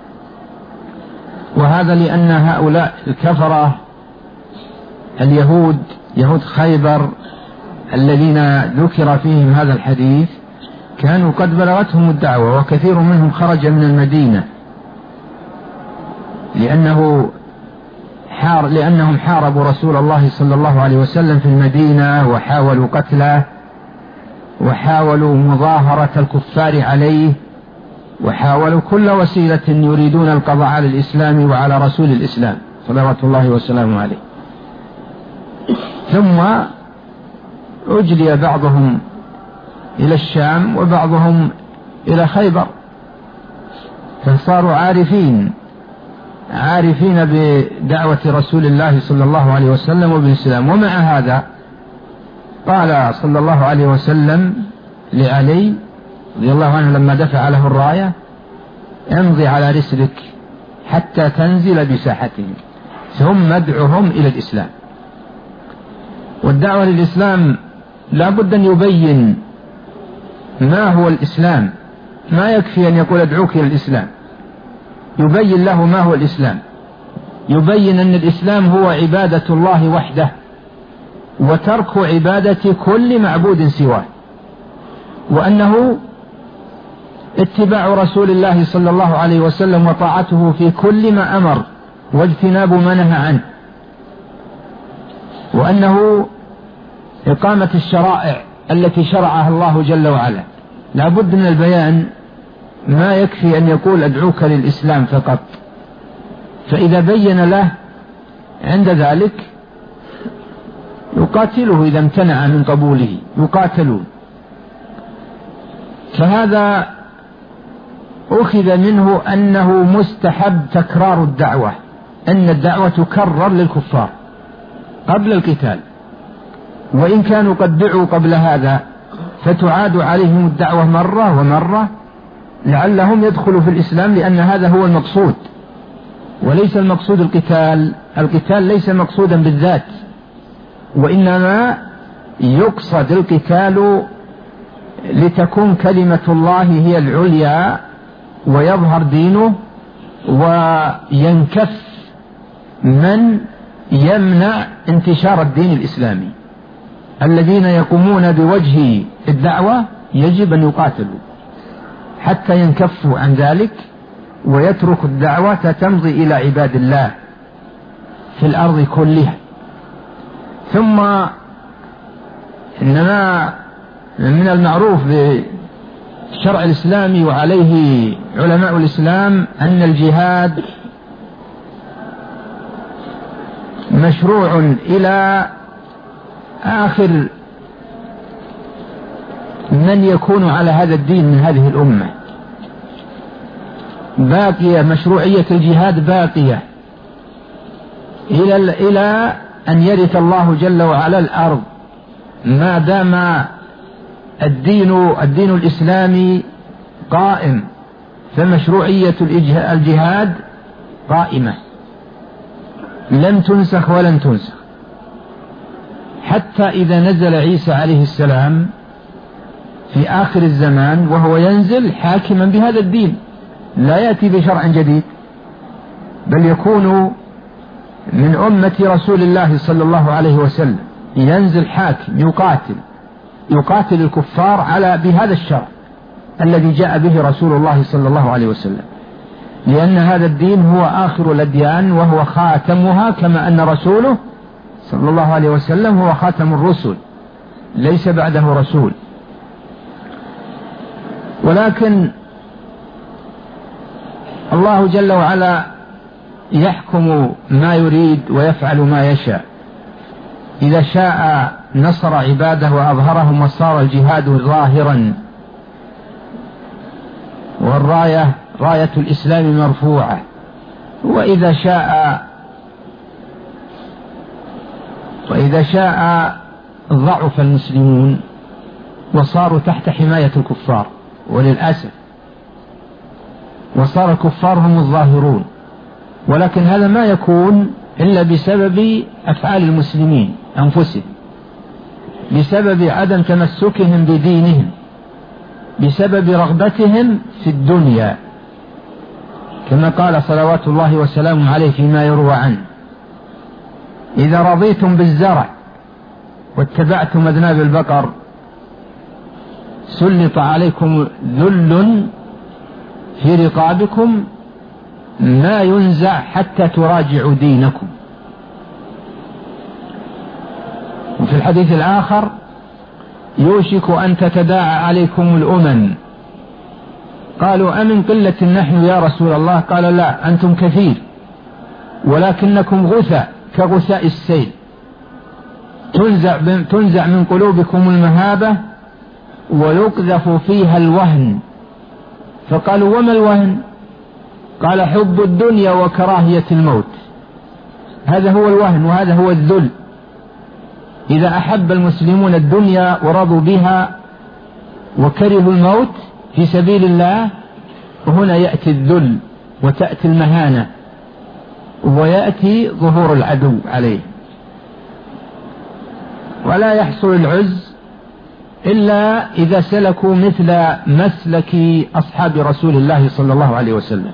وهذا لأن هؤلاء الكفرة اليهود يهود خيبر الذين ذكر فيهم هذا الحديث كانوا قد بلغتهم الدعوة، وكثير منهم خرج من المدينة لأنهم حاربوا رسول الله صلى الله عليه وسلم في المدينة وحاولوا قتله وحاولوا مظاهرة الكفار عليه وحاولوا كل وسيلة يريدون القضاء على الإسلام وعلى رسول الإسلام صلوات الله وسلامه عليه. ثم أجلي بعضهم إلى الشام وبعضهم إلى خيبر، فصاروا عارفين بدعوة رسول الله صلى الله عليه وسلم وبالإسلام. ومع هذا قال صلى الله عليه وسلم لعلي رضي الله عنه لما دفع له الراية: امضي على رسلك حتى تنزل بساحتهم ثم ادعهم إلى الإسلام. والدعوة للإسلام لا بد أن يبين ما هو الإسلام، ما يكفي أن يقول ادعوك إلى الإسلام، يبين له ما هو الإسلام، يبين أن الإسلام هو عبادة الله وحده وترك عبادة كل معبود سواه، وأنه اتباع رسول الله صلى الله عليه وسلم وطاعته في كل ما أمر واجتناب ما نهى عنه، وأنه إقامة الشرائع التي شرعها الله جل وعلا. لا بد من البيان، ما يكفي أن يقول أدعوك للإسلام فقط، فإذا بين له عند ذلك يقاتله، إذا امتنع من قبوله يقاتلون. فهذا أخذ منه أنه مستحب تكرار الدعوة، أن الدعوة تكرر للكفار قبل القتال، وإن كانوا قد دعوا قبل هذا فتعاد عليهم الدعوة مرة ومرة لعلهم يدخلوا في الإسلام، لأن هذا هو المقصود وليس المقصود القتال. القتال ليس مقصودا بالذات، وإنما يقصد القتال لتكون كلمة الله هي العليا ويظهر دينه وينكف من يمنع انتشار الدين الإسلامي. الذين يقومون بوجه الدعوة يجب أن يقاتلوا حتى ينكفوا عن ذلك ويتركوا الدعوة تمضي إلى عباد الله في الأرض كلها. ثم إنما من المعروف بالشرع الإسلامي وعليه علماء الإسلام أن الجهاد مشروع إلى آخر من يكون على هذا الدين من هذه الأمة، باقية مشروعية الجهاد باقية إلى أن يرث الله جل وعلا الأرض، ما دام الدين الإسلامي قائم، فمشروعية الجهاد قائمة لم تنسخ ولن تنسخ، حتى إذا نزل عيسى عليه السلام في آخر الزمان وهو ينزل حاكما بهذا الدين، لا يأتي بشرع جديد، بل يكون من أمة رسول الله صلى الله عليه وسلم، ينزل حاكم يقاتل الكفار بهذا الشرع الذي جاء به رسول الله صلى الله عليه وسلم، لأن هذا الدين هو آخر الأديان وهو خاتمها، كما أن رسوله صلى الله عليه وسلم هو خاتم الرسل، ليس بعده رسول. ولكن الله جل وعلا يحكم ما يريد ويفعل ما يشاء، إذا شاء نصر عباده وأظهرهم وصار الجهاد ظاهرا، والراية راية الإسلام مرفوعة، وإذا شاء ضعف المسلمون وصاروا تحت حماية الكفار، وللأسف وصار الكفار هم الظاهرون. ولكن هذا ما يكون إلا بسبب أفعال المسلمين أنفسهم، بسبب عدم تمسكهم بدينهم، بسبب رغبتهم في الدنيا، كما قال صلوات الله وسلامه عليه فيما يروى عنه: إذا رضيتم بالزرع واتبعتم أذناب البقر سلط عليكم ذل في رقابكم ما ينزع حتى تراجعوا دينكم. وفي الحديث الآخر: يوشك أن تتداعى عليكم الأمم. قالوا: أمن قلة نحن يا رسول الله؟ قال: لا، أنتم كثير ولكنكم غثاء كغثاء السيل، تنزع من قلوبكم المهابة ويقذف فيها الوهن. فقالوا: وما الوهن؟ قال: حب الدنيا وكراهية الموت. هذا هو الوهن وهذا هو الذل. إذا أحب المسلمون الدنيا ورضوا بها وكرهوا الموت في سبيل الله، وهنا يأتي الذل وتأتي المهانة ويأتي ظهور العدو عليه. ولا يحصل العز إلا إذا سلكوا مثل مسلك أصحاب رسول الله صلى الله عليه وسلم.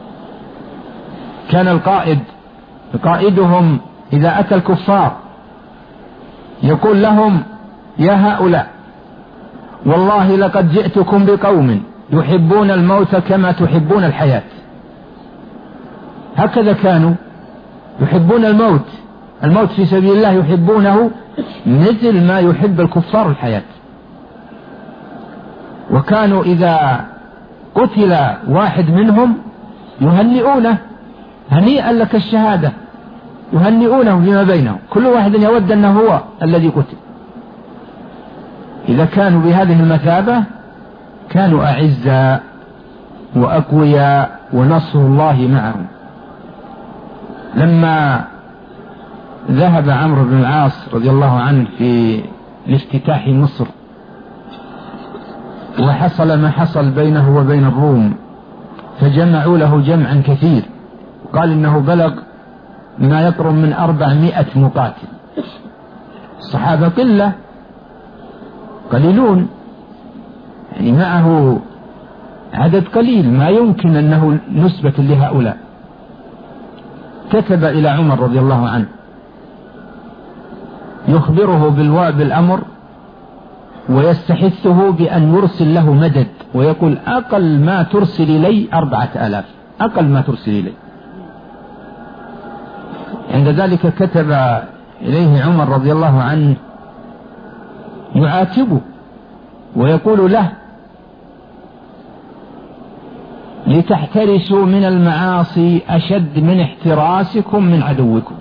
كان قائدهم إذا أتى الكفار يقول لهم: يا هؤلاء، والله لقد جئتكم بقوم يحبون الموت كما تحبون الحياة. هكذا كانوا يحبون الموت في سبيل الله، يحبونه مثل ما يحب الكفار الحياة. وكانوا إذا قتل واحد منهم يهنئونه: هنيئا لك الشهادة، يهنئونه فيما بينهم، كل واحد يود أنه هو الذي قتل. إذا كانوا بهذه المثابة كانوا أعزاء وأقوياء ونصر الله معهم. لما ذهب عمرو بن العاص رضي الله عنه في لافتتاح مصر وحصل ما حصل بينه وبين الروم، فجمعوا له جمعا كثير، قال إنه بلغ ما يقرب من 400 مقاتل. الصحابة قليلون، يعني معه عدد قليل ما يمكن أنه نسبة لهؤلاء. كتب إلى عمر رضي الله عنه يخبره بالأمر ويستحثه بأن يرسل له مدد، ويقول: أقل ما ترسل إلي 4000، أقل ما ترسل إلي. عند ذلك كتب إليه عمر رضي الله عنه يعاتبه ويقول له: لتحترسوا من المعاصي أشد من احتراسكم من عدوكم،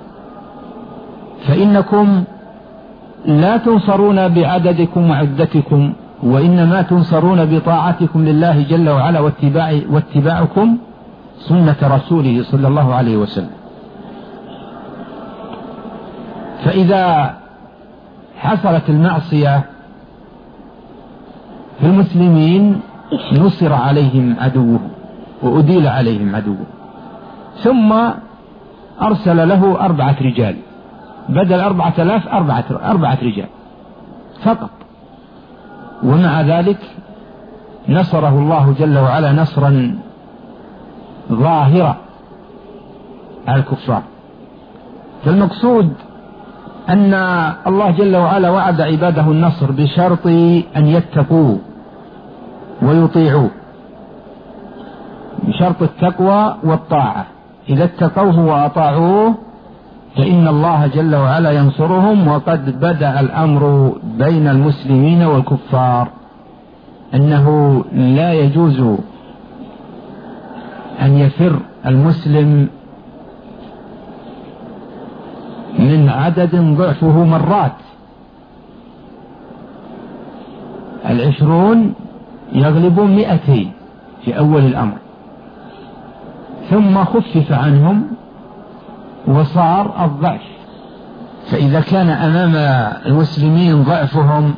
فإنكم لا تنصرون بعددكم وعدتكم، وإنما تنصرون بطاعتكم لله جل وعلا واتباعكم سنة رسوله صلى الله عليه وسلم. فإذا حصلت المعصية في المسلمين نصر عليهم عدوه وأديل عليهم عدوه، ثم أرسل له 4 رجال بدل 4000 4 رجال فقط، ومع ذلك نصره الله جل وعلا نصرا ظاهرا على الكفار. فالمقصود أن الله جل وعلا وعد عباده النصر بشرط أن يتقوا ويطيعوا، بشرط التقوى والطاعة. إذا اتقوه وأطاعوه فإن الله جل وعلا ينصرهم. وقد بدأ الأمر بين المسلمين والكفار أنه لا يجوز أن يفر المسلم من عدد ضعفه مرات. 20 يغلبون 200 في أول الأمر، ثم خفف عنهم وصار الضعف. فإذا كان أمام المسلمين ضعفهم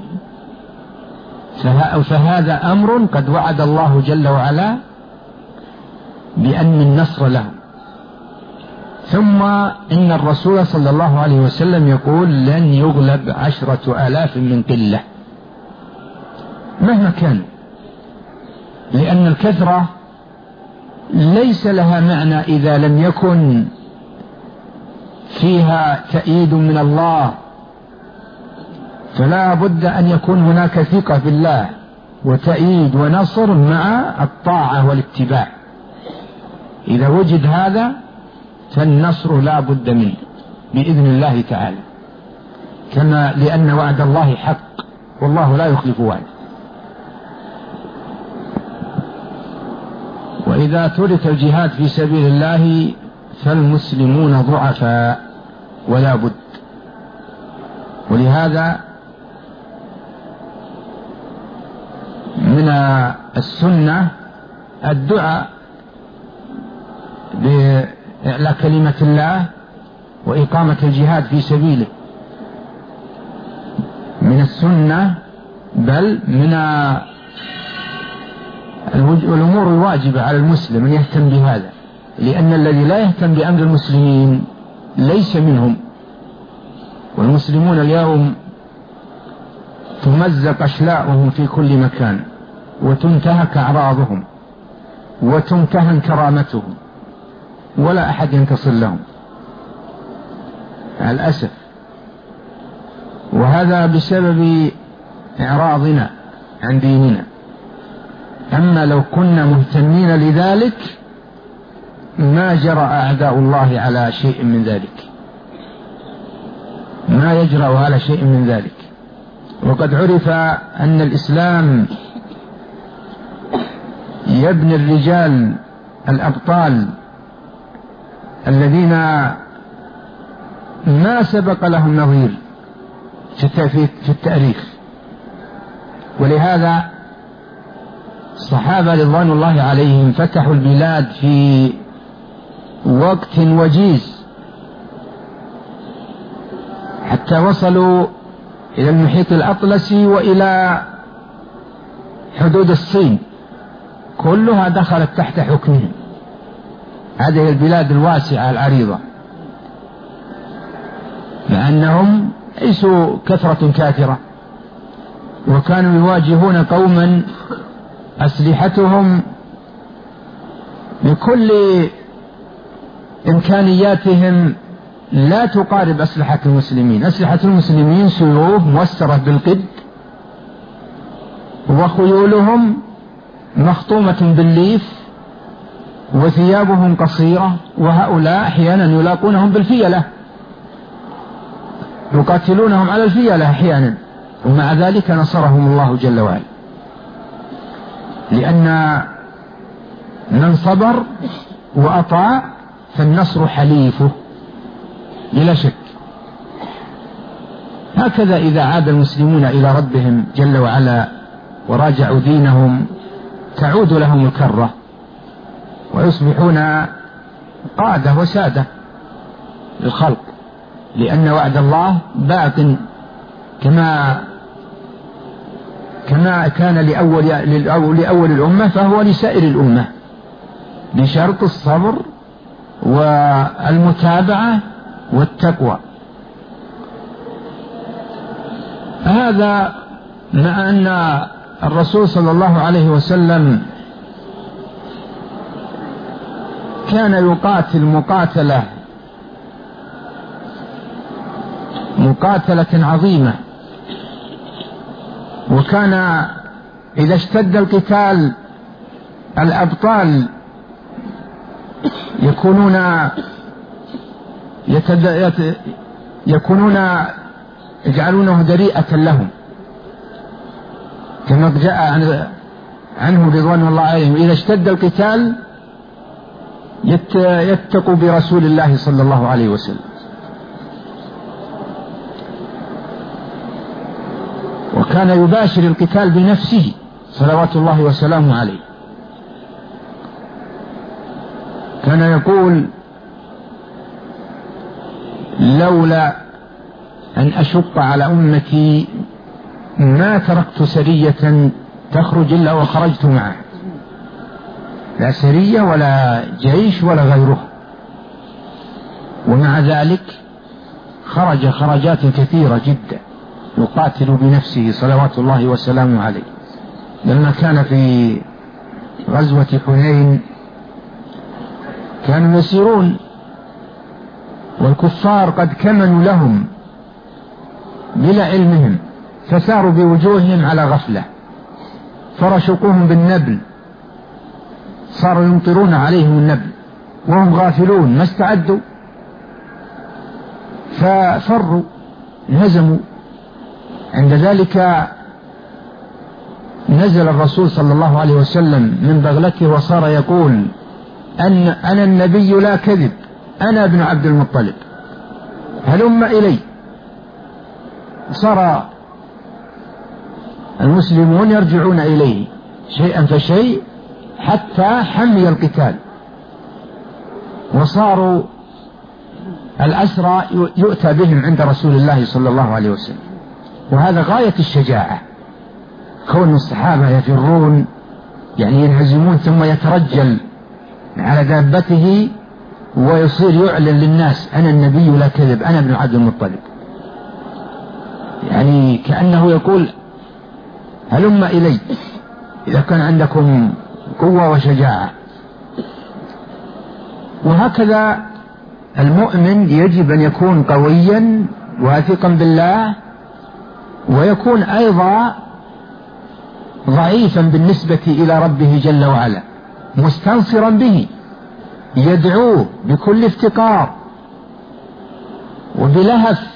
فهذا أمر قد وعد الله جل وعلا بأن النصر لهم. ثم إن الرسول صلى الله عليه وسلم يقول لن يغلب 10,000 من قلة مهما كان، لأن الكثرة ليس لها معنى إذا لم يكن فيها تأييد من الله. فلا بد أن يكون هناك ثقة بالله وتأييد ونصر مع الطاعة والاتباع. إذا وجد هذا فالنصر لا بد منه بإذن الله تعالى، كما لأن وعد الله حق والله لا يخلف وعده. وإذا ترك الجهاد في سبيل الله فالمسلمون ضعفاء ولا بد. ولهذا من السنة الدعاء بإعلاء كلمة الله وإقامة الجهاد في سبيله، من السنة بل من الأمور الواجبة على المسلم أن يهتم بهذا، لأن الذي لا يهتم بأمر المسلمين ليس منهم. والمسلمون اليوم تمزق أشلاؤهم في كل مكان وتنتهك أعراضهم وتمتهن كرامتهم ولا أحد ينتصر لهم مع الأسف، وهذا بسبب إعراضنا عن ديننا. أما لو كنا مهتمين لذلك ما جرى أعداء الله على شيء من ذلك، ما يجرأ على شيء من ذلك. وقد عرف أن الإسلام يبني الرجال الأبطال الذين ما سبق لهم نظير في التاريخ. ولهذا الصحابة رضوان الله عليهم فتحوا البلاد في وقت وجيز حتى وصلوا إلى المحيط الأطلسي وإلى حدود الصين، كلها دخلت تحت حكمهم. هذه البلاد الواسعة العريضة، لأنهم ليسوا كثرة كافرة، وكانوا يواجهون قوما أسلحتهم بكل إمكانياتهم لا تقارب أسلحة المسلمين. أسلحة المسلمين سيوف موسرة بالقد، وخيولهم مخطومة بالليف، وثيابهم قصيرة، وهؤلاء أحيانا يلاقونهم بالفيلة، يقاتلونهم على الفيلة أحيانا، ومع ذلك نصرهم الله جل وعلا، لأن من صبر وأطاع فالنصر حليفه بلا شك. هكذا إذا عاد المسلمون إلى ربهم جل وعلا وراجعوا دينهم تعود لهم الكرة ويصبحون قادة وسادة للخلق، لأن وعد الله باق كما كما كان لأول الأمة فهو لسائر الأمة، بشرط الصبر والمتابعة والتقوى. هذا مع أن الرسول صلى الله عليه وسلم كان يقاتل مقاتلة عظيمة، وكان إذا اشتد القتال الأبطال يجعلونه دريئة لهم، كما جاء عنه رضوان الله عليهم: إذا اشتد القتال يتقوا برسول الله صلى الله عليه وسلم. وكان يباشر القتال بنفسه صلوات الله وسلامه عليه. كان يقول: لولا أن أشق على أمتي ما تركت سرية تخرج إلا وخرجت معه، لا سرية ولا جيش ولا غيره. ومع ذلك خرج خرجات كثيرة جدا يقاتل بنفسه صلوات الله وسلامه عليه. لما كان في غزوة حنين كانوا يسيرون والكفار قد كمنوا لهم بلا علمهم، فساروا بوجوههم على غفلة، فرشقوهم بالنبل، صاروا يمطرون عليهم النبل وهم غافلون ما استعدوا، ففروا انهزموا. عند ذلك نزل الرسول صلى الله عليه وسلم من بغلته وصار يقول: أنا النبي لا كذب، أنا ابن عبد المطلب، هلم إلي. صار المسلمون يرجعون إليه شيئا فشيء حتى حمي القتال، وصاروا الأسرى يؤتى بهم عند رسول الله صلى الله عليه وسلم. وهذا غاية الشجاعة، كون الصحابة يفرون يعني ينهزمون ثم يترجل على دابته ويصير يعلن للناس: أنا النبي لا كذب، أنا ابن عبد المطلب. يعني كأنه يقول: هلم إلي إذا كان عندكم قوة وشجاعة. وهكذا المؤمن يجب أن يكون قويا واثقا بالله، ويكون أيضا ضعيفا بالنسبة إلى ربه جل وعلا، مستنصرا به، يدعوه بكل افتقار وبلهف،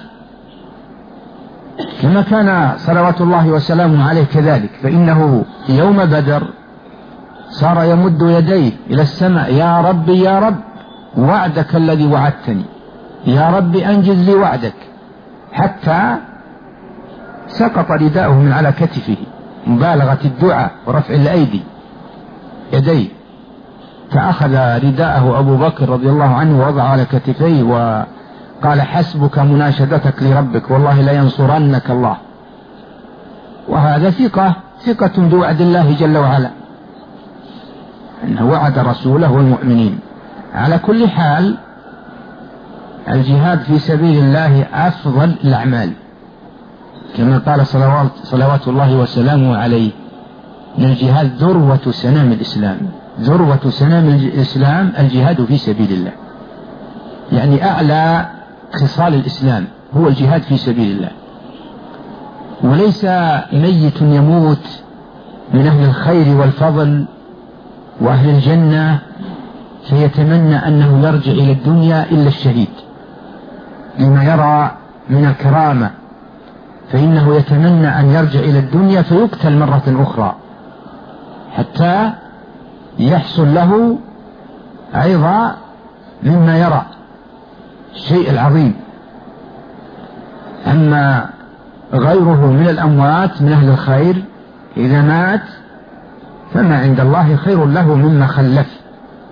كما كان صلوات الله وسلامه عليه كذلك. فإنه يوم بدر صار يمد يديه إلى السماء: يا رب يا رب، وعدك الذي وعدتني، يا رب أنجز لي وعدك، حتى سقط رداءه من على كتفه، مبالغة الدعاء ورفع الأيدي يديه. فأخذ رداءه أبو بكر رضي الله عنه ووضع على كتفيه وقال: حسبك مناشدتك لربك، والله لا ينصرنك الله. وهذا ثقة بوعد الله جل وعلا، أنه وعد رسوله والمؤمنين. على كل حال الجهاد في سبيل الله أفضل الأعمال، كما قال صلوات الله وسلامه عليه: إن الجهاد ذروة سنام الإسلام، ذروة سنام الإسلام الجهاد في سبيل الله. يعني أعلى خصال الإسلام هو الجهاد في سبيل الله. وليس ميت يموت من أهل الخير والفضل وأهل الجنة فيتمنى أنه يرجع إلى الدنيا إلا الشهيد، لما يرى من الكرامة، فإنه يتمنى أن يرجع إلى الدنيا فيقتل مرة أخرى حتى يحصل له أيضا مما يرى الشيء العظيم. أما غيره من الأموات من أهل الخير إذا مات فما عند الله خير له مما خلف.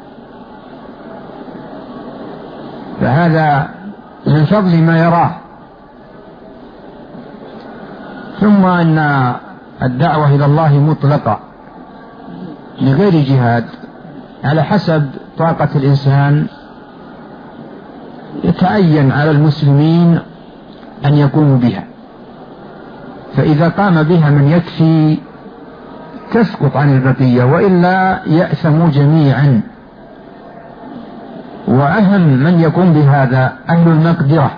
فهذا من فضل ما يراه. ثم أن الدعوة إلى الله مطلقة لغير جهاد على حسب طاقة الإنسان، يتعين على المسلمين أن يقوموا بها، فإذا قام بها من يكفي تسقط عن البقية، وإلا يأثموا جميعا. وأهم من يقوم بهذا أهل المقدرة،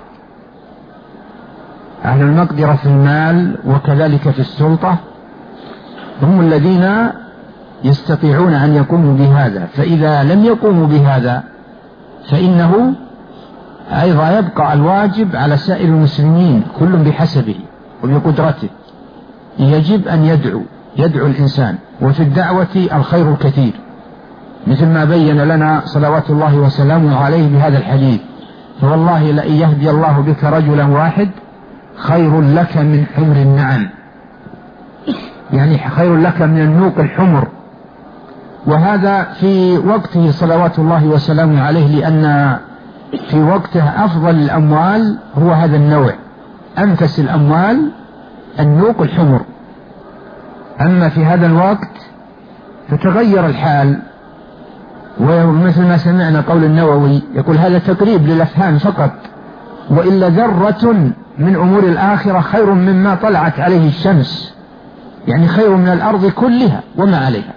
أهل المقدرة في المال وكذلك في السلطة، هم الذين يستطيعون أن يقوموا بهذا. فإذا لم يقوموا بهذا فإنه أيضا يبقى الواجب على سائر المسلمين كل بحسبه وبقدرته. يجب أن يدعو الإنسان، وفي الدعوة الخير الكثير، مثل ما بين لنا صلوات الله وسلامه عليه بهذا الحديث: فوالله لئن يهدي الله بك رجلا واحد خير لك من حمر النعم، يعني خير لك من النوق الحمر. وهذا في وقته صلوات الله وسلامه عليه، لأن في وقته أفضل الأموال هو هذا النوع، أنفس الأموال النوق الحمر. أما في هذا الوقت فتغير الحال، ومثل ما سمعنا قول النووي يقول هذا تقريب للأفهام فقط، وإلا ذرة من أمور الآخرة خير مما طلعت عليه الشمس، يعني خير من الأرض كلها وما عليها.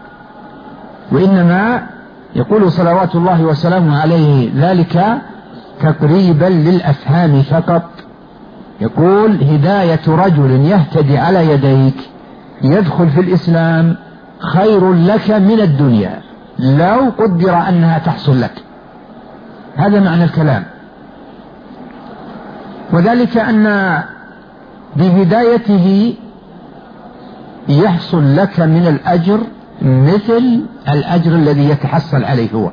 وإنما يقول صلوات الله وسلامه عليه ذلك تقريبا للأفهام فقط. يقول هداية رجل يهتدي على يديك يدخل في الإسلام خير لك من الدنيا لو قدر أنها تحصل لك. هذا معنى الكلام. وذلك أن بهدايته يحصل لك من الأجر مثل الأجر الذي يتحصل عليه هو،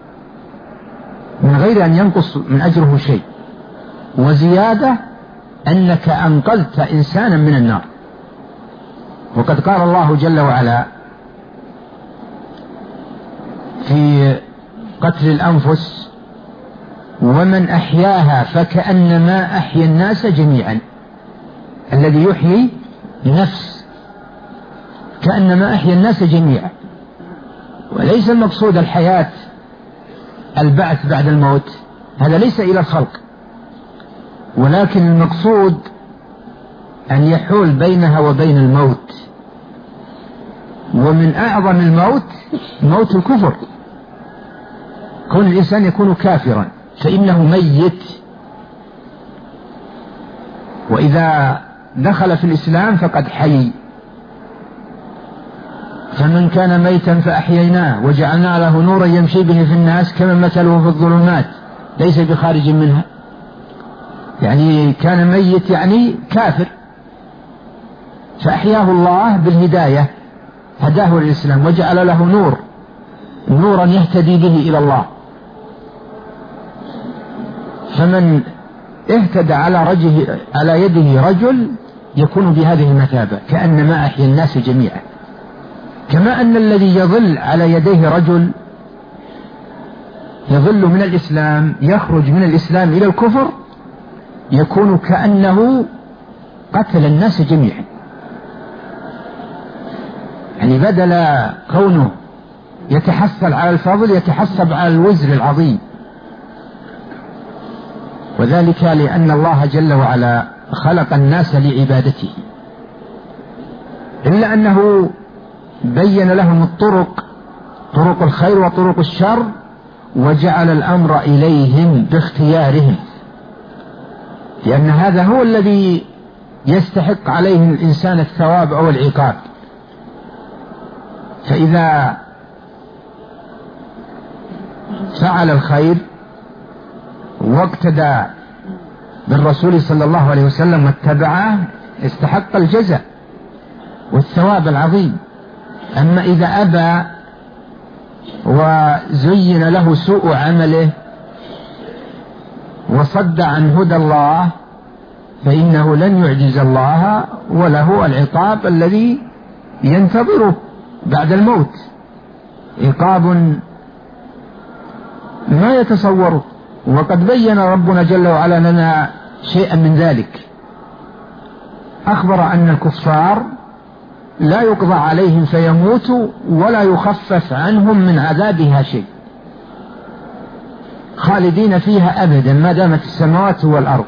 من غير أن ينقص من أجره شيء، وزيادة أنك أنقذت إنسانا من النار. وقد قال الله جل وعلا في قتل الأنفس: ومن أحياها فكأنما أحيا الناس جميعا. الذي يحيي نفس كأنما أحيا الناس جميعا. وليس المقصود الحياة البعث بعد الموت، هذا ليس إلى الخلق، ولكن المقصود أن يحول بينها وبين الموت. ومن أعظم الموت موت الكفر، كون الإنسان يكون كافرا فإنه ميت، وإذا دخل في الإسلام فقد حي. فمن كان ميتا فأحييناه وجعلنا له نورا يمشي به في الناس كمن مثله في الظلمات ليس بخارج منها. يعني كان ميت يعني كافر، فأحياه الله بالهداية، هداه للإسلام وجعل له نورا يهتدي به إلى الله. فمن اهتدى على يده رجل يكون بهذه المثابة كأنما أحيا الناس جميعا. كما أن الذي يضل على يديه رجل يضل من الإسلام، يخرج من الإسلام إلى الكفر، يكون كأنه قتل الناس جميعا. يعني بدل كونه يتحصل على الفضل يتحصل على الوزر العظيم. وذلك لأن الله جل وعلا خلق الناس لعبادته، إلا أنه بين لهم طرق الخير وطرق الشر، وجعل الأمر إليهم باختيارهم، لأن هذا هو الذي يستحق عليه الإنسان الثواب أو العقاب. فإذا فعل الخير واقتدى بالرسول صلى الله عليه وسلم واتبعه استحق الجزاء والثواب العظيم. أما إذا أبى وزين له سوء عمله وصد عن هدى الله فإنه لن يعجز الله، وله العقاب الذي ينتظره بعد الموت، عقاب ما يتصوره. وقد بين ربنا جل وعلا لنا شيئا من ذلك. أخبر أن الكفار لا يقضى عليهم فيموتوا ولا يخفف عنهم من عذابها شيء، خالدين فيها أبدا ما دامت السماوات والأرض.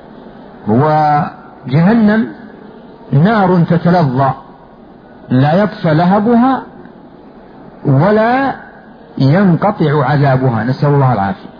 وجهنم نار تتلظى لا يطفى لهبها ولا ينقطع عذابها، نسأل الله العافية.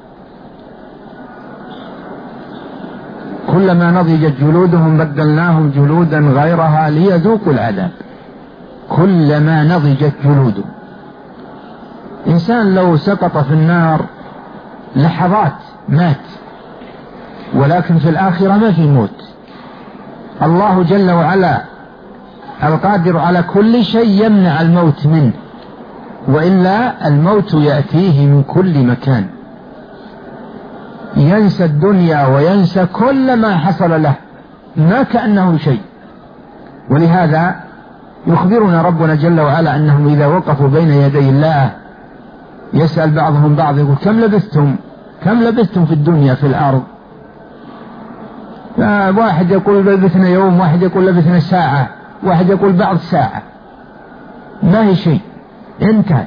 كلما نضجت جلودهم بدلناهم جلودا غيرها ليذوقوا العذاب. كلما نضجت جلودهم، إنسان لو سقط في النار لحظات مات، ولكن في الآخرة ما في موت. الله جل وعلا القادر على كل شيء يمنع الموت منه، وإلا الموت يأتيه من كل مكان، ينسى الدنيا وينسى كل ما حصل له ما كأنه شيء. ولهذا يخبرنا ربنا جل وعلا أنهم إذا وقفوا بين يدي الله يسأل بعضهم بعض يقول كم لبثتم في الدنيا في الأرض؟ واحد يقول لبثنا يوم، واحد يقول لبثنا ساعة، واحد يقول بعض ساعة، ما هي شيء، انتهت.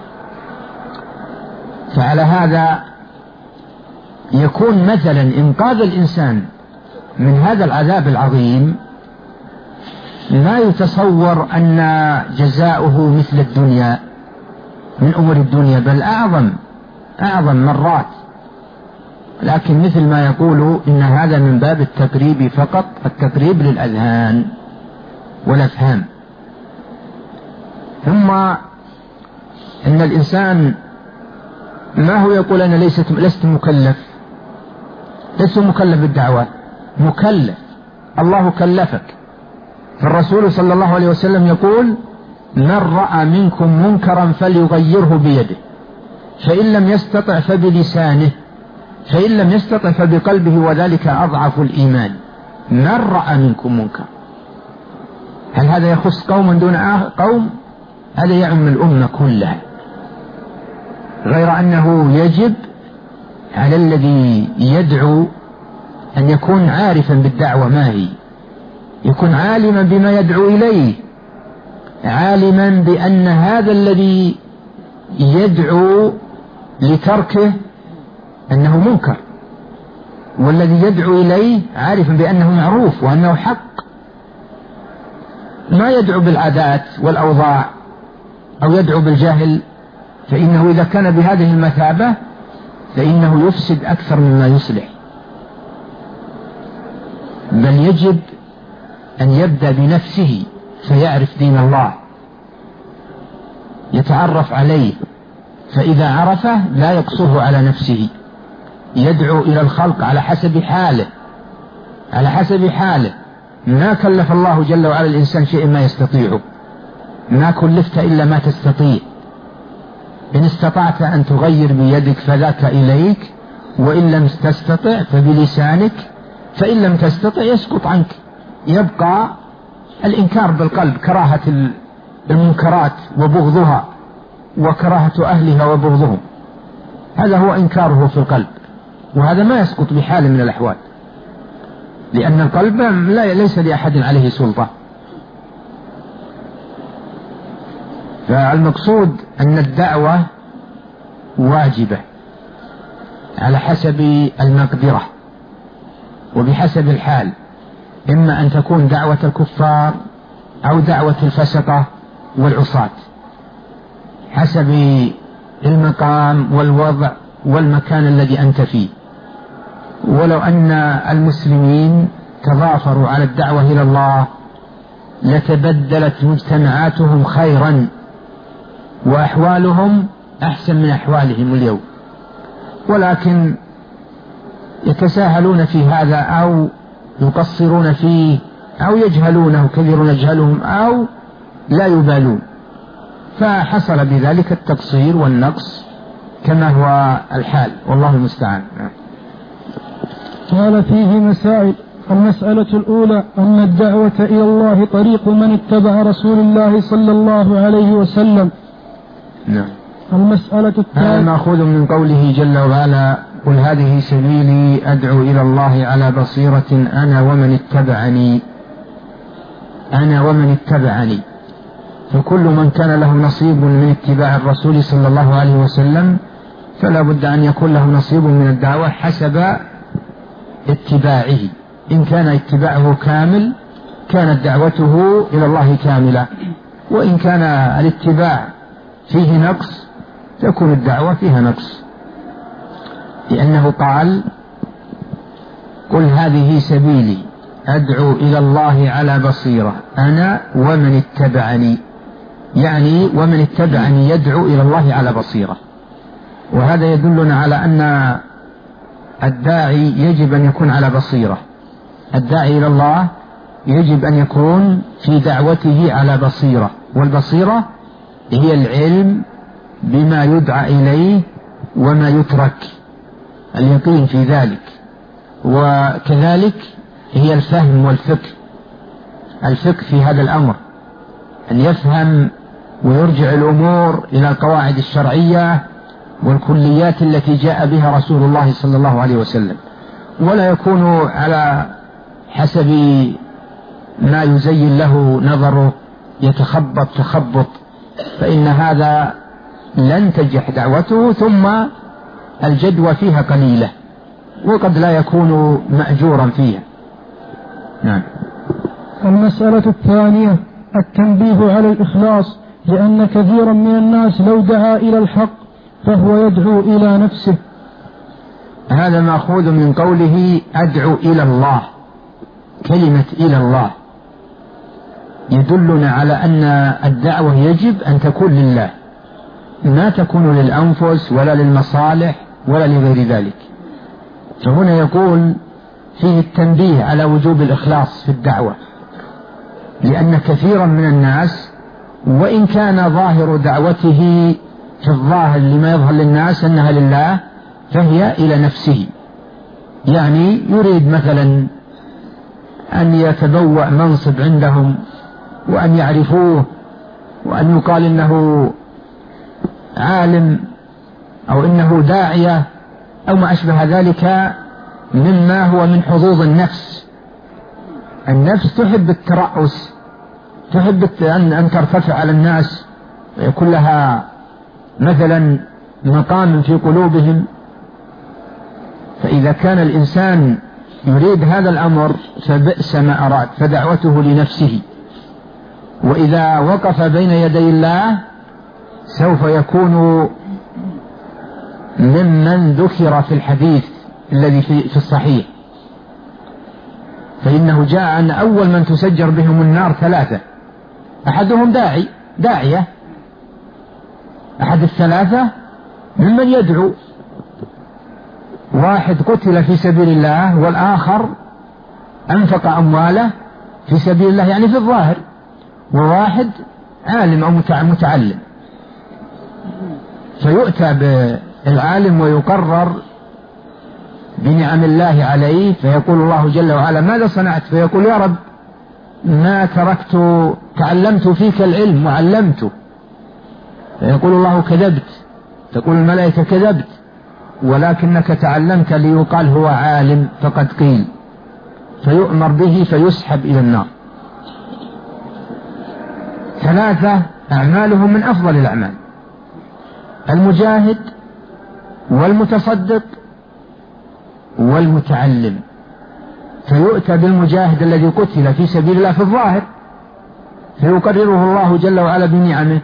فعلى هذا يكون مثلا إنقاذ الإنسان من هذا العذاب العظيم لا يتصور أن جزاؤه مثل الدنيا من أمور الدنيا، بل أعظم مرات. لكن مثل ما يقول إن هذا من باب التقريب فقط، التقريب للأذهان والأفهام. ثم إن الإنسان ما هو يقول أنا لست مكلف بالدعوة، مكلف، الله كلفك. فالرسول صلى الله عليه وسلم يقول من رأى منكم منكرا فليغيره بيده، فإن لم يستطع فبلسانه، فإن لم يستطع فبقلبه، وذلك أضعف الإيمان. من رأى منكم منكر، هل هذا يخص قوما دون قوم؟ هذا يعم الأمة كلها. غير أنه يجب على الذي يدعو أن يكون عارفا بالدعوة ما هي، يكون عالما بما يدعو إليه، عالما بأن هذا الذي يدعو لتركه أنه منكر، والذي يدعو إليه عارفا بأنه معروف وأنه حق. ما يدعو بالعادات والأوضاع أو يدعو بالجهل، فإنه إذا كان بهذه المثابة فإنه يفسد أكثر مما يصلح. بل يجب أن يبدأ بنفسه فيعرف دين الله، يتعرف عليه، فإذا عرفه لا يقصره على نفسه، يدعو إلى الخلق على حسب حاله. ما كلف الله جل وعلا الإنسان شيء ما يستطيعه، ما كلفت إلا ما تستطيع. إن استطعت أن تغير بيدك فذاك إليك، وإن لم تستطع فبلسانك، فإن لم تستطع يسقط عنك، يبقى الإنكار بالقلب، كراهة المنكرات وبغضها، وكراهة أهلها وبغضهم، هذا هو إنكاره في القلب، وهذا ما يسقط بحال من الأحوال، لأن القلب ليس لأحد عليه سلطة. فالمقصود أن الدعوة واجبة على حسب المقدرة وبحسب الحال، إما أن تكون دعوة الكفار أو دعوة الفسقة والعصاة، حسب المقام والوضع والمكان الذي أنت فيه. ولو أن المسلمين تضافروا على الدعوة إلى الله لتبدلت مجتمعاتهم خيرا، وأحوالهم أحسن من أحوالهم اليوم، ولكن يتساهلون في هذا أو يقصرون فيه أو يجهلونه، كثير يجهلهم أو لا يبالون، فحصل بذلك التقصير والنقص كما هو الحال، والله المستعان. قال فيه مسائل. المسألة الأولى أن الدعوة إلى الله طريق من اتبع رسول الله صلى الله عليه وسلم. نعم. المسألة الثانية هذا مأخوذ من قوله جل وعلا قل هذه سبيلي أدعو إلى الله على بصيرة أنا ومن اتبعني. فكل من كان له نصيب من اتباع الرسول صلى الله عليه وسلم فلا بد أن يكون له نصيب من الدعوة حسب اتباعه. إن كان اتباعه كامل كانت دعوته إلى الله كاملة، وإن كان الاتباع فيه نقص تكون الدعوة فيها نقص، لأنه قال: قل هذه سبيلي أدعو إلى الله على بصيرة أنا ومن اتبعني، يعني ومن اتبعني يدعو إلى الله على بصيرة. وهذا يدلنا على أن الداعي يجب أن يكون على بصيرة. الداعي إلى الله يجب أن يكون في دعوته على بصيرة، والبصيرة هي العلم بما يدعى إليه وما يترك، اليقين في ذلك. وكذلك هي الفهم والفقه، الفقه في هذا الأمر، أن يفهم ويرجع الأمور إلى القواعد الشرعية والكليات التي جاء بها رسول الله صلى الله عليه وسلم، ولا يكون على حسب ما يزين له نظره يتخبط تخبط، فإن هذا لن تنجح دعوته، ثم الجدوى فيها قليلة وقد لا يكون مأجورا فيها. نعم. المسألة الثانية التنبيه على الإخلاص، لأن كثيرا من الناس لو دعا إلى الحق فهو يدعو إلى نفسه. هذا مأخوذ من قوله أدعو إلى الله. كلمة إلى الله يدلنا على أن الدعوة يجب أن تكون لله، ما تكون للأنفس ولا للمصالح ولا لغير ذلك. فهنا يقول فيه التنبيه على وجوب الإخلاص في الدعوة، لأن كثيرا من الناس وإن كان ظاهر دعوته في الظاهر لما يظهر للناس أنها لله فهي إلى نفسه، يعني يريد مثلا أن يتبوأ منصب عندهم وأن يعرفوه وأن يقال إنه عالم أو إنه داعية أو ما أشبه ذلك مما هو من حظوظ النفس. النفس تحب الترأس، تحب أن ترتفع على الناس ويكون لها مثلا مقام في قلوبهم. فإذا كان الإنسان يريد هذا الأمر فبئس ما أراد، فدعوته لنفسه. وإذا وقف بين يدي الله سوف يكون ممن ذكر في الحديث الذي في الصحيح، فإنه جاء أن أول من تسجر بهم النار ثلاثة، أحدهم داعية، أحد الثلاثة ممن يدعو، واحد قتل في سبيل الله، والآخر أنفق أمواله في سبيل الله يعني في الظاهر، وواحد عالم أو متعلم. فيؤتى بالعالم ويقرر بنعم الله عليه، فيقول الله جل وعلا ماذا صنعت؟ فيقول يا رب ما تركت، تعلمت فيك العلم وعلمته. فيقول الله كذبت، تقول الملائكة كذبت، ولكنك تعلمت ليقال هو عالم فقد قيل، فيؤمر به فيسحب إلى النار. ثلاثة أعمالهم من أفضل الأعمال، المجاهد والمتصدق والمتعلم. فيؤتى بالمجاهد الذي قتل في سبيل الله في الظاهر فيقرره الله جل وعلا بنعمه،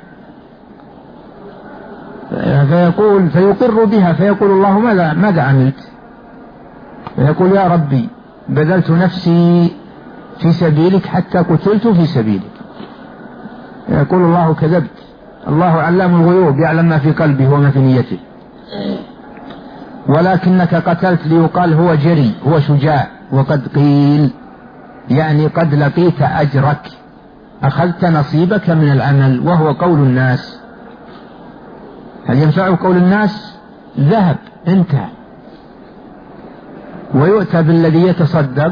فيقر بها، فيقول الله ماذا عملت؟ فيقول يا ربي بذلت نفسي في سبيلك حتى قتلت في سبيلك. يقول الله كذبت، الله علام الغيوب يعلم ما في قلبه وما في نيته، ولكنك قتلت ليقال هو جري، هو شجاع، وقد قيل يعني قد لقيت أجرك، أخذت نصيبك من العمل، وهو قول الناس. هل ينفع قول الناس؟ ذهب، انتهى. ويؤتى بالذي يتصدق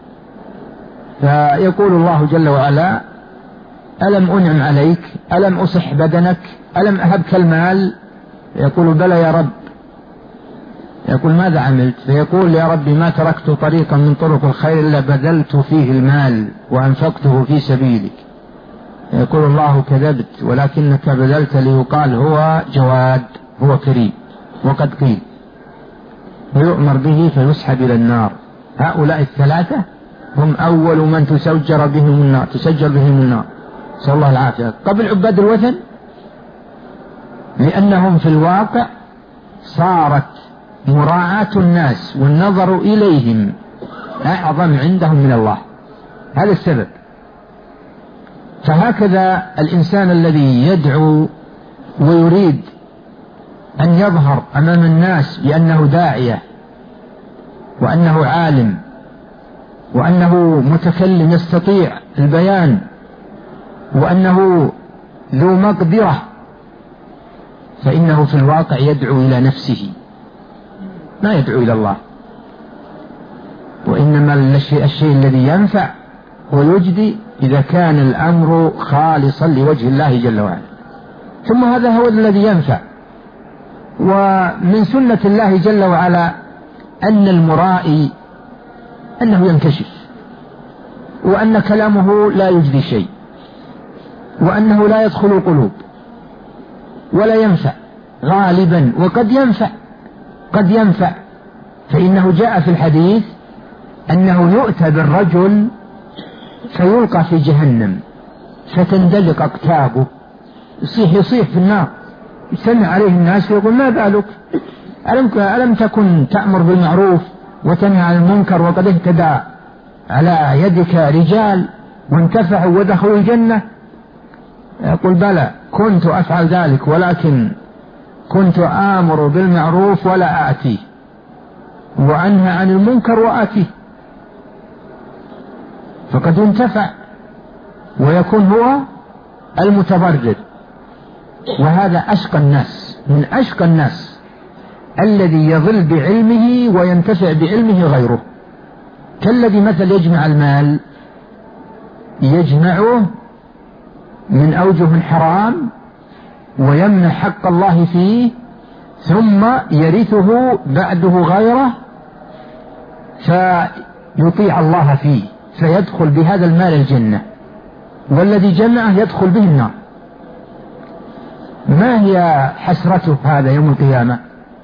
فيقول الله جل وعلا ألم أنعم عليك؟ ألم أصح بدنك؟ ألم أهبك المال؟ يقول بلى يا رب. يقول ماذا عملت؟ فيقول يا رب ما تركت طريقا من طرق الخير إلا بذلت فيه المال وأنفقته في سبيلك. يقول الله كذبت ولكنك بذلت ليقال هو جواد هو كريم، وقد قيل، ويؤمر به فيسحب إلى النار. هؤلاء الثلاثة هم أول من تسجر بهم النار، نسأل الله العافية، قبل عباد الوثن، لأنهم في الواقع صارت مراعاة الناس والنظر إليهم أعظم عندهم من الله. هذا السبب. فهكذا الإنسان الذي يدعو ويريد أن يظهر أمام الناس بأنه داعية وأنه عالم وأنه متكلم يستطيع البيان وأنه ذو مقدرة، فإنه في الواقع يدعو إلى نفسه ما يدعو إلى الله. وإنما الشيء الذي ينفع ويجدي إذا كان الأمر خالصا لوجه الله جل وعلا، ثم هذا هو الذي ينفع. ومن سنة الله جل وعلا أن المرائي أنه ينكشف، وأن كلامه لا يجدي شيء، وأنه لا يدخل القلوب ولا ينفع غالبا، وقد ينفع فإنه جاء في الحديث أنه يؤتى بالرجل فيلقى في جهنم فتندلق أقتابه، يصيح في النار، يسمع عليه الناس ويقول ما بالك، ألم تكن تأمر بالمعروف وتنهى عن المنكر وقد اهتدى على يدك رجال وانتفعوا ودخلوا الجنة؟ يقول بلى كنت أفعل ذلك، ولكن كنت آمر بالمعروف ولا آتيه، وأنهى عن المنكر وآتيه، فقد ينتفع ويكون هو المتضرر. وهذا أشقى الناس، من أشقى الناس الذي يضل بعلمه وينتفع بعلمه غيره، كالذي مثل يجمع المال، يجمعه من أوجه حرام ويمنع حق الله فيه، ثم يرثه بعده غيره فيطيع الله فيه فيدخل بهذا المال الجنة، والذي جمعه يدخل به النار. ما هي حسرته هذا يوم القيامة؟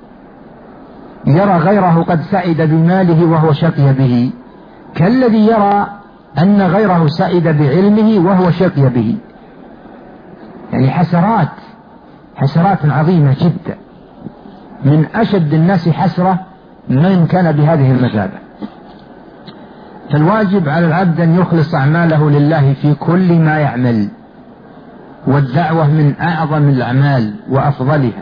يرى غيره قد سعد بماله وهو شقي به، كالذي يرى أن غيره سعد بعلمه وهو شقي به. يعني حسرات عظيمة جدا، من أشد الناس حسرة من كان بهذه المثابة. فالواجب على العبد أن يخلص أعماله لله في كل ما يعمل، والدعوة من أعظم الأعمال وأفضلها.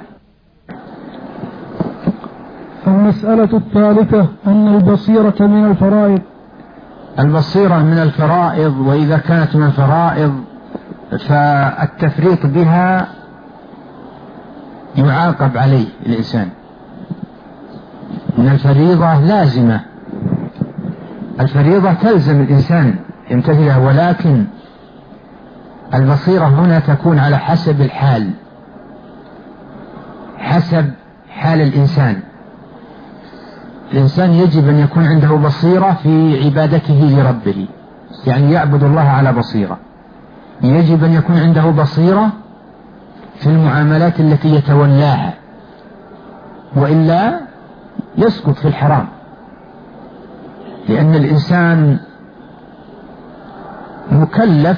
المسألة الثالثة أن البصيرة من الفرائض. البصيرة من الفرائض، وإذا كانت من الفرائض فالتفريط بها يعاقب عليه الإنسان. من الفريضة لازمة، الفريضة تلزم الإنسان يمتثلها، ولكن البصيرة هنا تكون على حسب الحال، حسب حال الإنسان. الإنسان يجب أن يكون عنده بصيرة في عبادته لربه، يعني يعبد الله على بصيرة. يجب أن يكون عنده بصيرة في المعاملات التي يتولاها، وإلا يسقط في الحرام، لأن الإنسان مكلف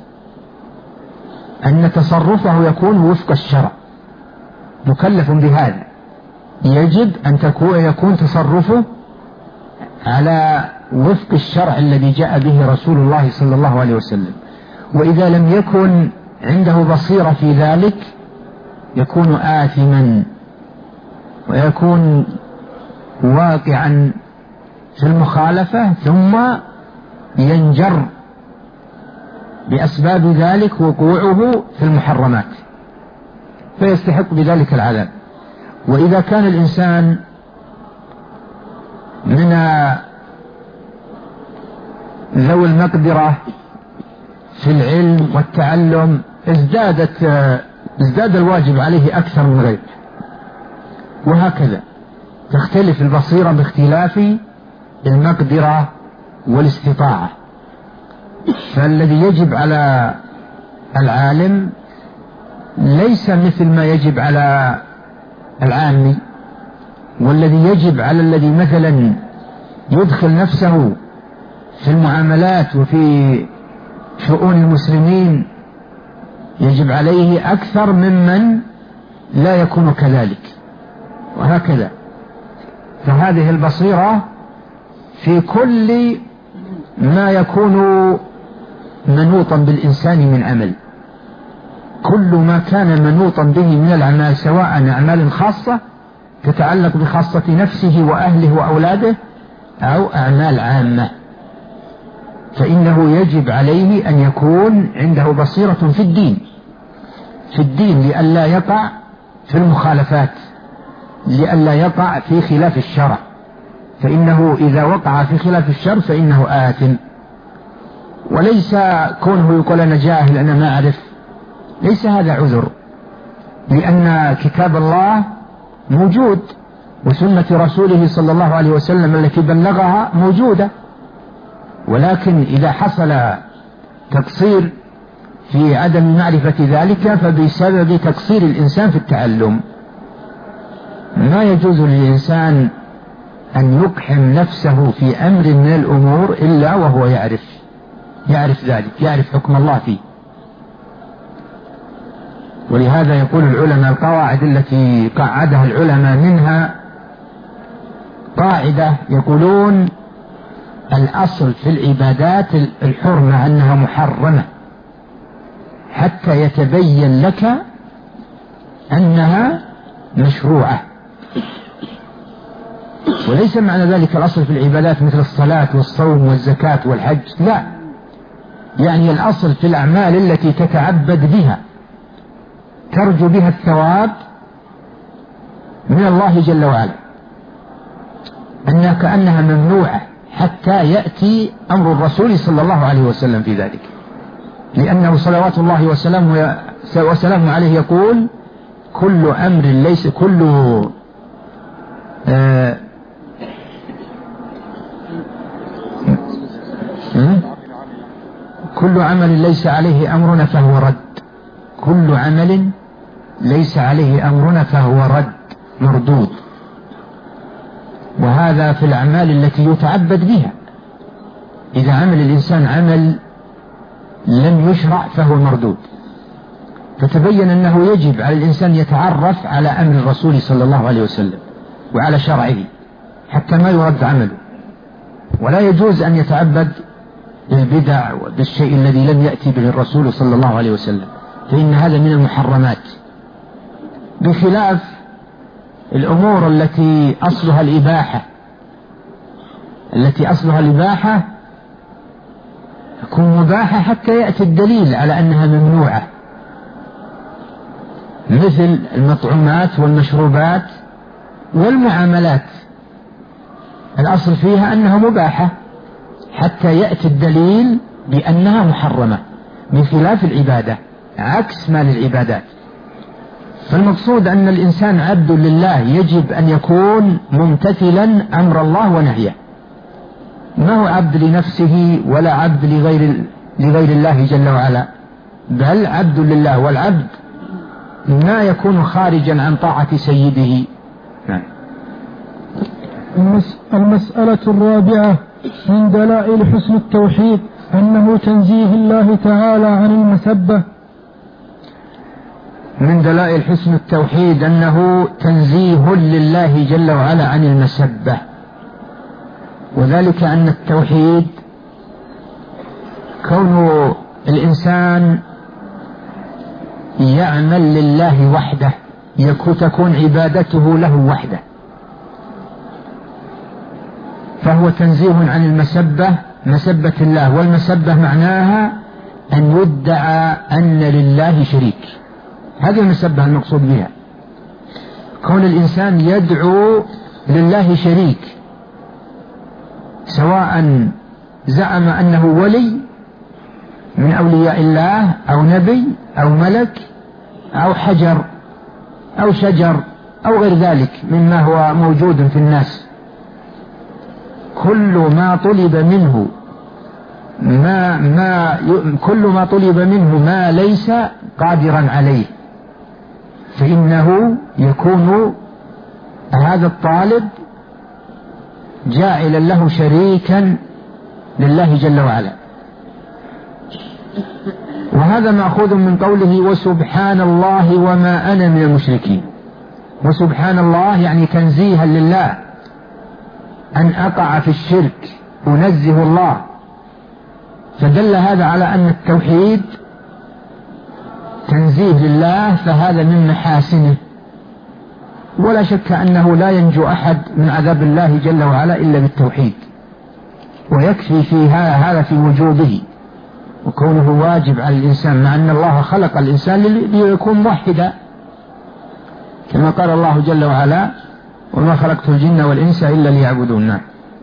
أن تصرفه يكون وفق الشرع، مكلف بهذا، يجب أن يكون تصرفه على وفق الشرع الذي جاء به رسول الله صلى الله عليه وسلم. وإذا لم يكن عنده بصيرة في ذلك يكون آثما ويكون واقعا في المخالفة، ثم ينجر بأسباب ذلك وقوعه في المحرمات فيستحق بذلك العذاب. وإذا كان الإنسان من ذوي المقدرة في العلم والتعلم ازداد الواجب عليه أكثر من غيره، وهكذا تختلف البصيرة باختلاف المقدرة والاستطاعة. فالذي يجب على العالم ليس مثل ما يجب على العامي، والذي يجب على الذي مثلا يدخل نفسه في المعاملات وفي شؤون المسلمين يجب عليه أكثر ممن لا يكون كذلك، وهكذا. فهذه البصيرة في كل ما يكون منوطا بالإنسان من عمل، كل ما كان منوطا به من الأعمال، سواء أعمال خاصة تتعلق بخاصة نفسه وأهله وأولاده أو أعمال عامة، فإنه يجب عليه أن يكون عنده بصيرة في الدين لئلا يقع في المخالفات، لئلا يقع في خلاف الشرع، فإنه إذا وقع في خلاف الشرع فإنه آثم. وليس كونه يقول أنا جاهل أنا ما أعرف، ليس هذا عذر، لأن كتاب الله موجود وسنة رسوله صلى الله عليه وسلم التي بلغها موجودة، ولكن إذا حصل تقصير في عدم معرفة ذلك فبسبب تقصير الإنسان في التعلم. ما يجوز للإنسان أن يقحم نفسه في أمر من الأمور إلا وهو يعرف ذلك، يعرف حكم الله فيه. ولهذا يقول العلماء القواعد التي قعدها العلماء منها قاعدة يقولون الأصل في العبادات الحرمة أنها محرمة حتى يتبين لك أنها مشروعة، وليس معنى ذلك الأصل في العبادات مثل الصلاة والصوم والزكاة والحج، لا، يعني الأصل في الأعمال التي تتعبد بها ترجو بها الثواب من الله جل وعلا أنها كأنها ممنوعة حتى يأتي أمر الرسول صلى الله عليه وسلم في ذلك، لأنه صلوات الله وسلامه عليه يقول كل أمر ليس كل عمل ليس عليه أمرنا فهو رد، كل عمل ليس عليه أمرنا فهو رد مردود. وهذا في الأعمال التي يتعبد بها، إذا عمل الإنسان عمل لم يشرع فهو مردود، فتبين أنه يجب على الإنسان يتعرف على أمر الرسول صلى الله عليه وسلم وعلى شرعه حتى ما يرد عمله، ولا يجوز أن يتعبد بالبدع وبالشيء الذي لم يأتي به الرسول صلى الله عليه وسلم، فإن هذا من المحرمات، بخلاف الأمور التي أصلها الإباحة تكون مباحة حتى يأتي الدليل على أنها ممنوعة، مثل المطعومات والمشروبات والمعاملات، الأصل فيها أنها مباحة حتى يأتي الدليل بأنها محرمة، بخلاف العبادة عكس ما للعبادات. فالمقصود أن الإنسان عبد لله يجب أن يكون ممتثلا أمر الله ونهيه، ما هو عبد لنفسه ولا عبد لغير الله جل وعلا، بل عبد لله، والعبد ما يكون خارجا عن طاعة سيده. المسألة الرابعة من دلائل حسن التوحيد أنه تنزيه الله تعالى عن المسبة. من دلائل حسن التوحيد أنه تنزيه لله جل وعلا عن المسبة، وذلك أن التوحيد كون الإنسان يعمل لله وحده، تكون عبادته له وحده، فهو تنزيه عن المسبة، مسبة الله. والمسبة معناها أن يدعى أن لله شريك، هذه المسبة المقصود بها، كون الإنسان يدعو لله شريك، سواء زعم أنه ولي من أولياء الله أو نبي أو ملك أو حجر أو شجر أو غير ذلك مما هو موجود في الناس، كل ما طلب منه كل ما طلب منه ما ليس قادرا عليه، فإنه يكون هذا الطالب جاعلا له شريكا لله جل وعلا. وهذا مأخوذ من قوله وسبحان الله وما أنا من المشركين. وسبحان الله يعني تنزيها لله، أن أقع في الشرك أنزه الله. فدل هذا على أن التوحيد تنزيه لله، فهذا من محاسنه، ولا شك أنه لا ينجو أحد من عذاب الله جل وعلا إلا بالتوحيد، ويكفي في هذا في وجوبه وكونه واجب على الإنسان، مع أن الله خلق الإنسان ليكون موحدا، كما قال الله جل وعلا وما خلقت الجن والإنس إلا ليعبدون.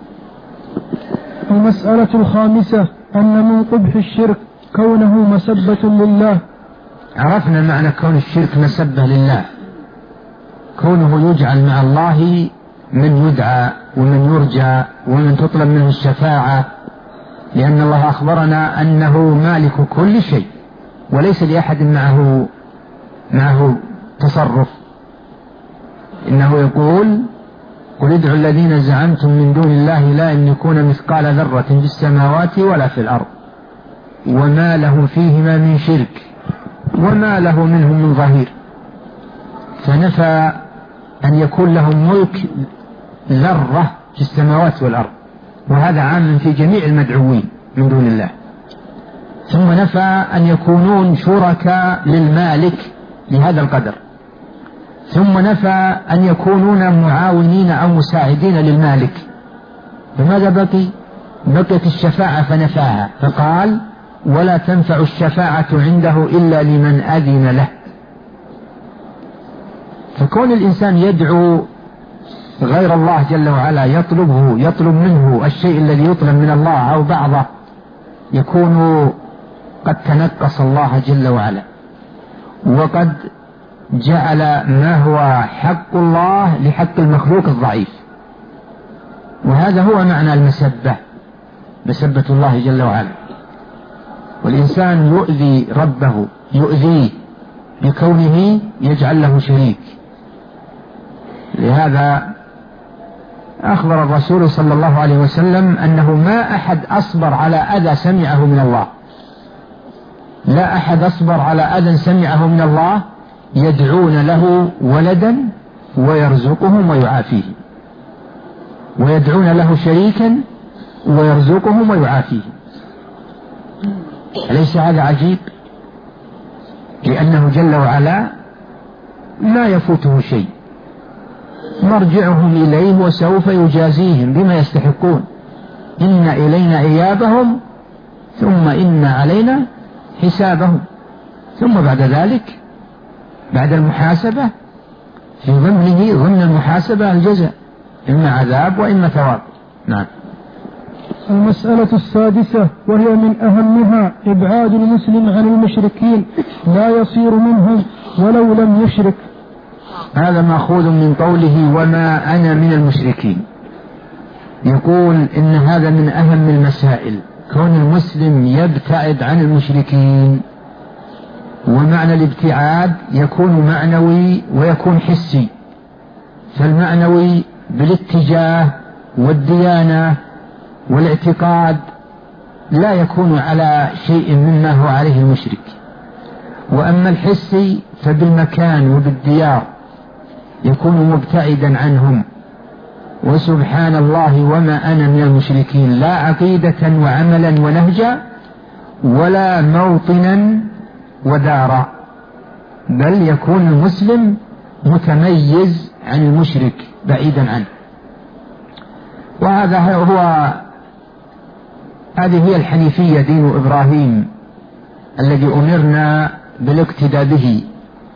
المسألة الخامسة أن من قبح الشرك كونه مسبة لله. عرفنا معنى كون الشرك مسبة لله، كونه يجعل مع الله من يدعى ومن يرجى ومن تطلب منه الشفاعة، لأن الله أخبرنا أنه مالك كل شيء وليس لأحد معه تصرف. إنه يقول قل ادعوا الذين زعمتم من دون الله لا يملكون مثقال ذرة في السماوات ولا في الأرض وما لهم فيهما من شرك وما له منهم من ظهير. فنفى أن يكون لهم ملك ذرة في السماوات والأرض، وهذا عام في جميع المدعوين من دون الله. ثم نفى أن يكونون شركاء للمالك لهذا القدر. ثم نفى أن يكونون معاونين أو مساعدين للمالك. فماذا بقيت الشفاعة فنفاها، فقال ولا تنفع الشفاعة عنده إلا لمن أذن له. فكون الإنسان يدعو غير الله جل وعلا يطلب منه الشيء الذي يطلب من الله أو بعضه، يكون قد تنقص الله جل وعلا، وقد جعل ما هو حق الله لحق المخلوق الضعيف. وهذا هو معنى المسبة، مسبة الله جل وعلا. والإنسان يؤذي ربه، يؤذيه بكونه يجعل له شريك. لهذا أخبر الرسول صلى الله عليه وسلم أنه ما أحد أصبر على أذى سمعه من الله، لا أحد أصبر على أذى سمعه من الله يدعون له ولدا ويرزقهم ويعافيهم، ويدعون له شريكا ويرزقهم ويعافيهم. أليس هذا عجيب؟ لأنه جل وعلا لا يفوته شيء، مرجعهم إليه وسوف يجازيهم بما يستحقون. إن إلينا إيابهم ثم إن علينا حسابهم. ثم بعد ذلك بعد المحاسبة في ضمن المحاسبة الجزاء، إما عذاب وإما ثواب. نعم. المسألة السادسة وهي من أهمها إبعاد المسلم عن المشركين، لا يصير منهم ولو لم يشرك. هذا مأخوذ من قوله وما أنا من المشركين. يقول إن هذا من أهم المسائل، كون المسلم يبتعد عن المشركين. ومعنى الابتعاد يكون معنوي ويكون حسي. فالمعنوي بالاتجاه والديانة والاعتقاد لا يكون على شيء مما هو عليه المشرك. وأما الحسي فبالمكان وبالديار يكون مبتعدا عنهم. وسبحان الله وما أنا من المشركين، لا عقيدة وعملا ونهجا ولا موطنا ودارا، بل يكون المسلم متميز عن المشرك بعيدا عنه. وهذا هذه هي الحنيفية، دين إبراهيم الذي أمرنا بالاقتداء به.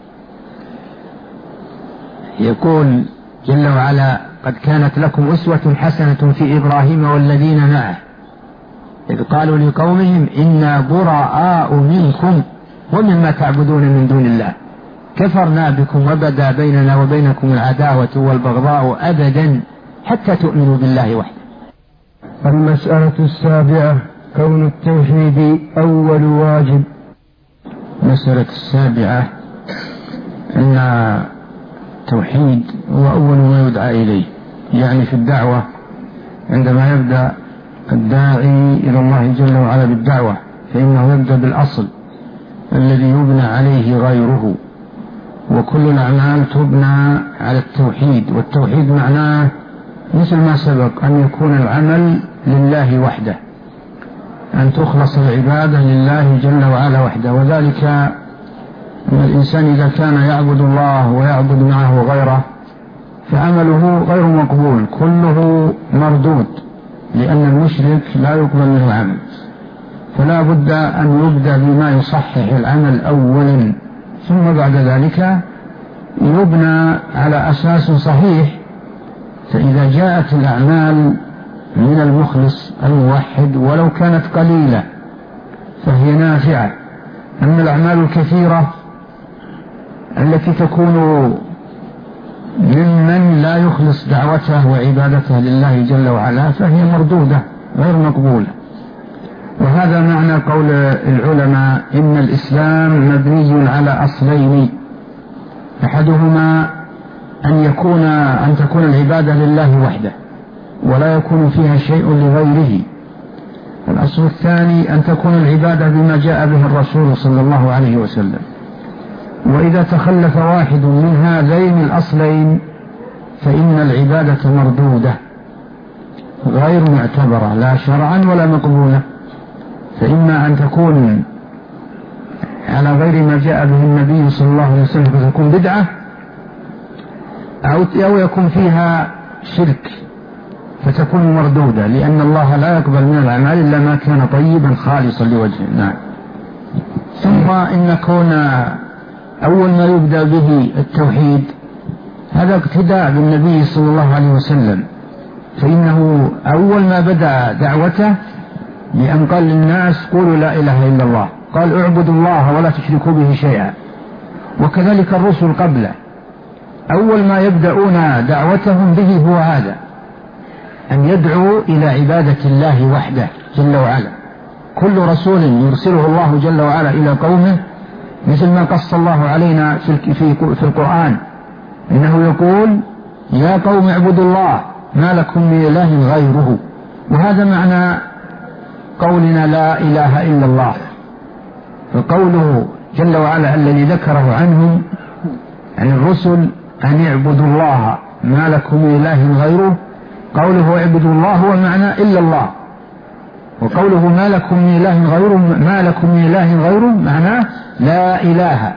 يقول جل وعلا قد كانت لكم أسوة حسنة في إبراهيم والذين معه إذ قالوا لقومهم إنا براء منكم ومما تعبدون من دون الله كفرنا بكم وبدا بيننا وبينكم العداوة والبغضاء أبدا حتى تؤمنوا بالله وحده. المسألة السابعة كون التوحيد أول واجب. مسألة السابعة أن التوحيد هو أول ما يدعى إليه، يعني في الدعوة عندما يبدأ الداعي إلى الله جل وعلا بالدعوة فإنه يبدأ بالأصل الذي يبنى عليه غيره، وكل الأعمال تبنى على التوحيد، والتوحيد معناه مثل ما سبق أن يكون العمل لله وحده، أن تخلص العبادة لله جل وعلا وحده، وذلك أن الإنسان إذا كان يعبد الله ويعبد معه غيره فعمله غير مقبول، كله مردود، لأن المشرك لا يقبل منه عمل، فلا بد أن يبدأ بما يصحح العمل أولا، ثم بعد ذلك يبنى على أساس صحيح. فإذا جاءت الأعمال من المخلص الموحد ولو كانت قليلة فهي نافعة، أما الأعمال الكثيرة التي تكون ممن لا يخلص دعوته وعبادته لله جل وعلا فهي مردودة غير مقبولة. وهذا معنى قول العلماء إن الإسلام مبني على أصلين، أحدهما أن تكون العبادة لله وحده ولا يكون فيها شيء لغيره، الأصل الثاني أن تكون العبادة بما جاء به الرسول صلى الله عليه وسلم. وإذا تخلف واحد من هذين الأصلين فإن العبادة مردودة غير معتبرة لا شرعا ولا مقبولة، فإما أن تكون على غير ما جاء به النبي صلى الله عليه وسلم فتكون بدعة، أو يكون فيها شرك فتكون مردودة، لأن الله لا يقبل من الأعمال إلا ما كان طيبا خالصا لوجهه. نعم. ثم إن كون أول ما يبدأ به التوحيد هذا اقتداء بالنبي صلى الله عليه وسلم، فإنه أول ما بدأ دعوته بأن قال للناس قولوا لا إله إلا الله، قال اعبدوا الله ولا تشركوا به شيئا. وكذلك الرسل قبله أول ما يبدأون دعوتهم به هو هذا، أن يدعوا إلى عبادة الله وحده جل وعلا. كل رسول يرسله الله جل وعلا إلى قومه مثل ما قص الله علينا في القرآن، إنه يقول يا قوم اعبدوا الله ما لكم من إله غيره. وهذا معنى قولنا لا إله إلا الله، فقوله جل وعلا الذي ذكره عنهم عن الرسل أن اعبدوا الله ما لكم من إله غيره، قوله اعبدوا الله هو معنى إلا الله، وقوله ما لكم من إله غيره ما لكم من إله غيره معناه لا إله.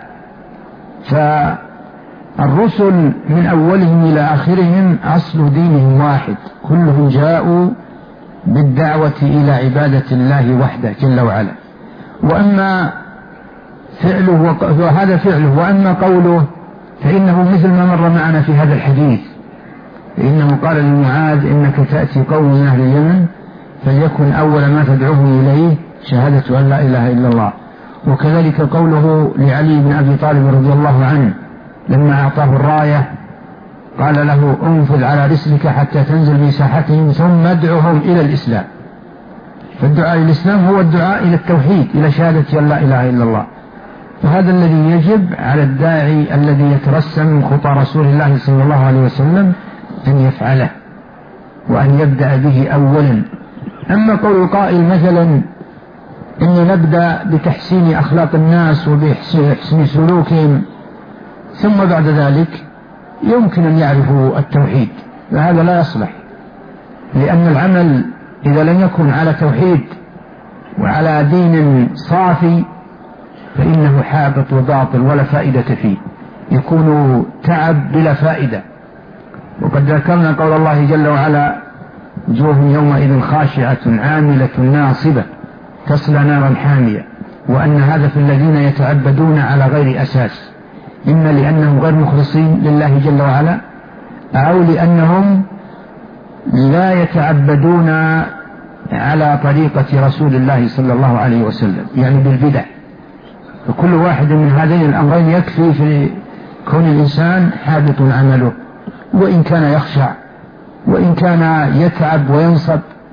فالرسل من أولهم إلى آخرهم أصل دينهم واحد، كلهم جاءوا بالدعوة إلى عبادة الله وحده جل وعلا. وأما فعله وهذا فعله، وأما قوله فإنه مثل ما مر معنا في هذا الحديث، فإنه قال لمعاذ إنك تأتي قوم من أهل اليمن فليكن أول ما تدعوهم إليه شهادة أن لا إله إلا الله. وكذلك قوله لعلي بن أبي طالب رضي الله عنه لما أعطاه الراية قال له انفذ على رسلك حتى تنزل بساحتهم ثم ادعهم إلى الإسلام. فالدعاء إلى الإسلام هو الدعاء إلى التوحيد، إلى شهادة أن لا إله إلا الله. فهذا الذي يجب على الداعي الذي يترسم من خطى رسول الله صلى الله عليه وسلم أن يفعله وأن يبدأ به أولا. أما قول القائل مثلا إن نبدأ بتحسين أخلاق الناس وبحسن سلوكهم ثم بعد ذلك يمكن أن يعرفوا التوحيد، فهذا لا يصلح، لأن العمل إذا لم يكن على توحيد وعلى دين صافي فإنه حابط وباطل ولا فائدة فيه، يكون تعب بلا فائدة. وقد ذكرنا قول الله جل وعلا وجوه يومئذ خاشعة عاملة ناصبة تصلى نارا حامية، وأن هذا في الذين يتعبدون على غير أساس، إما لأنهم غير مخلصين لله جل وعلا أو لأنهم لا يتعبدون على طريقة رسول الله صلى الله عليه وسلم، يعني بالبدع. فكل واحد من هذين الأمرين يكفي في كون الإنسان حابط عمله، وإن كان يخشع وإن كان يتعب وينصب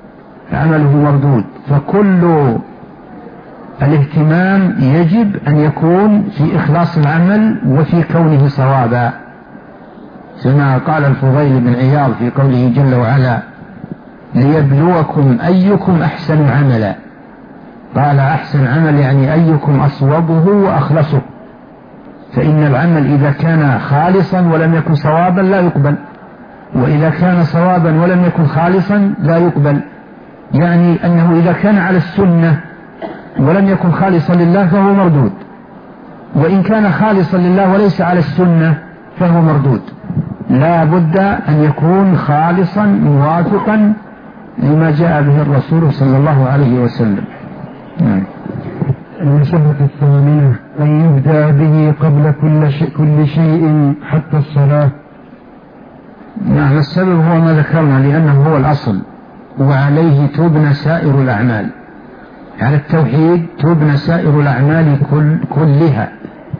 عمله مردود. فكل الاهتمام يجب أن يكون في إخلاص العمل وفي كونه صوابا، كما قال الفضيل بن عياض في قوله جل وعلا: ليبلوكم أيكم أحسن عملا. قال أحسن عمل يعني أيكم أصوبه وأخلصه، فإن العمل إذا كان خالصا ولم يكن صوابا لا يقبل، وإذا كان صوابا ولم يكن خالصا لا يقبل. يعني أنه إذا كان على السنة ولم يكن خالصا لله فهو مردود، وإن كان خالصا لله وليس على السنة فهو مردود. لا بد أن يكون خالصا موافقا لما جاء به الرسول صلى الله عليه وسلم. المسألة الثامنة: أن يبدأ به قبل كل شيء حتى الصلاة. نعم، السبب هو ما ذكرنا، لأنه هو الأصل وعليه تبنى سائر الأعمال. على التوحيد تبنى سائر الأعمال كلها،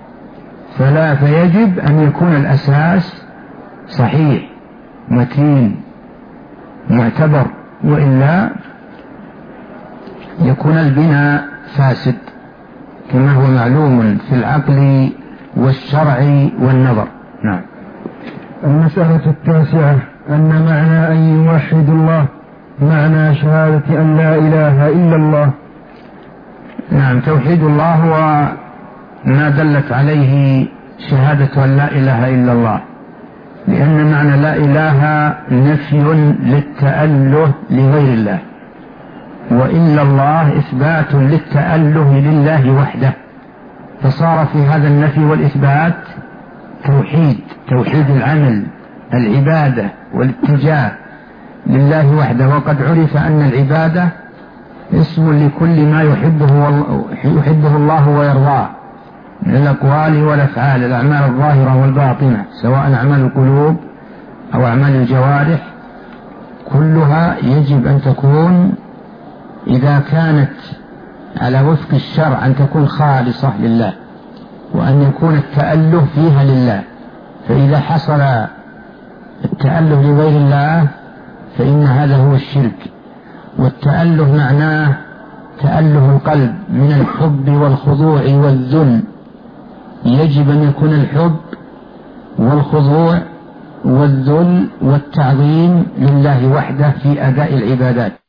فيجب أن يكون الأساس صحيح متين معتبر، وإلا يكون البناء فاسد كما هو معلوم في العقل والشرع والنظر. نعم. المسألة التاسعة: أن معنى أن يوحد الله معنى شهادة أن لا إله إلا الله. نعم، توحيد الله هو ما دلت عليه شهادة أن لا إله إلا الله، لأن معنى لا إله نفي للتأله لغير الله، وإلا الله إثبات للتأله لله وحده، فصار في هذا النفي والإثبات توحيد العمل، العبادة والاتجاه لله وحده. وقد عرف أن العبادة اسم لكل ما يحبه الله ويرضاه من الأقوال والأفعال، الأعمال الظاهرة والباطنة، سواء أعمال القلوب أو أعمال الجوارح، كلها يجب أن تكون إذا كانت على وفق الشرع أن تكون خالصة لله، وأن يكون التأله فيها لله. فإذا حصل التأله لغير الله فإن هذا هو الشرك. والتأله معناه تأله القلب من الحب والخضوع والذل. يجب أن يكون الحب والخضوع والذل والتعظيم لله وحده في أداء العبادات.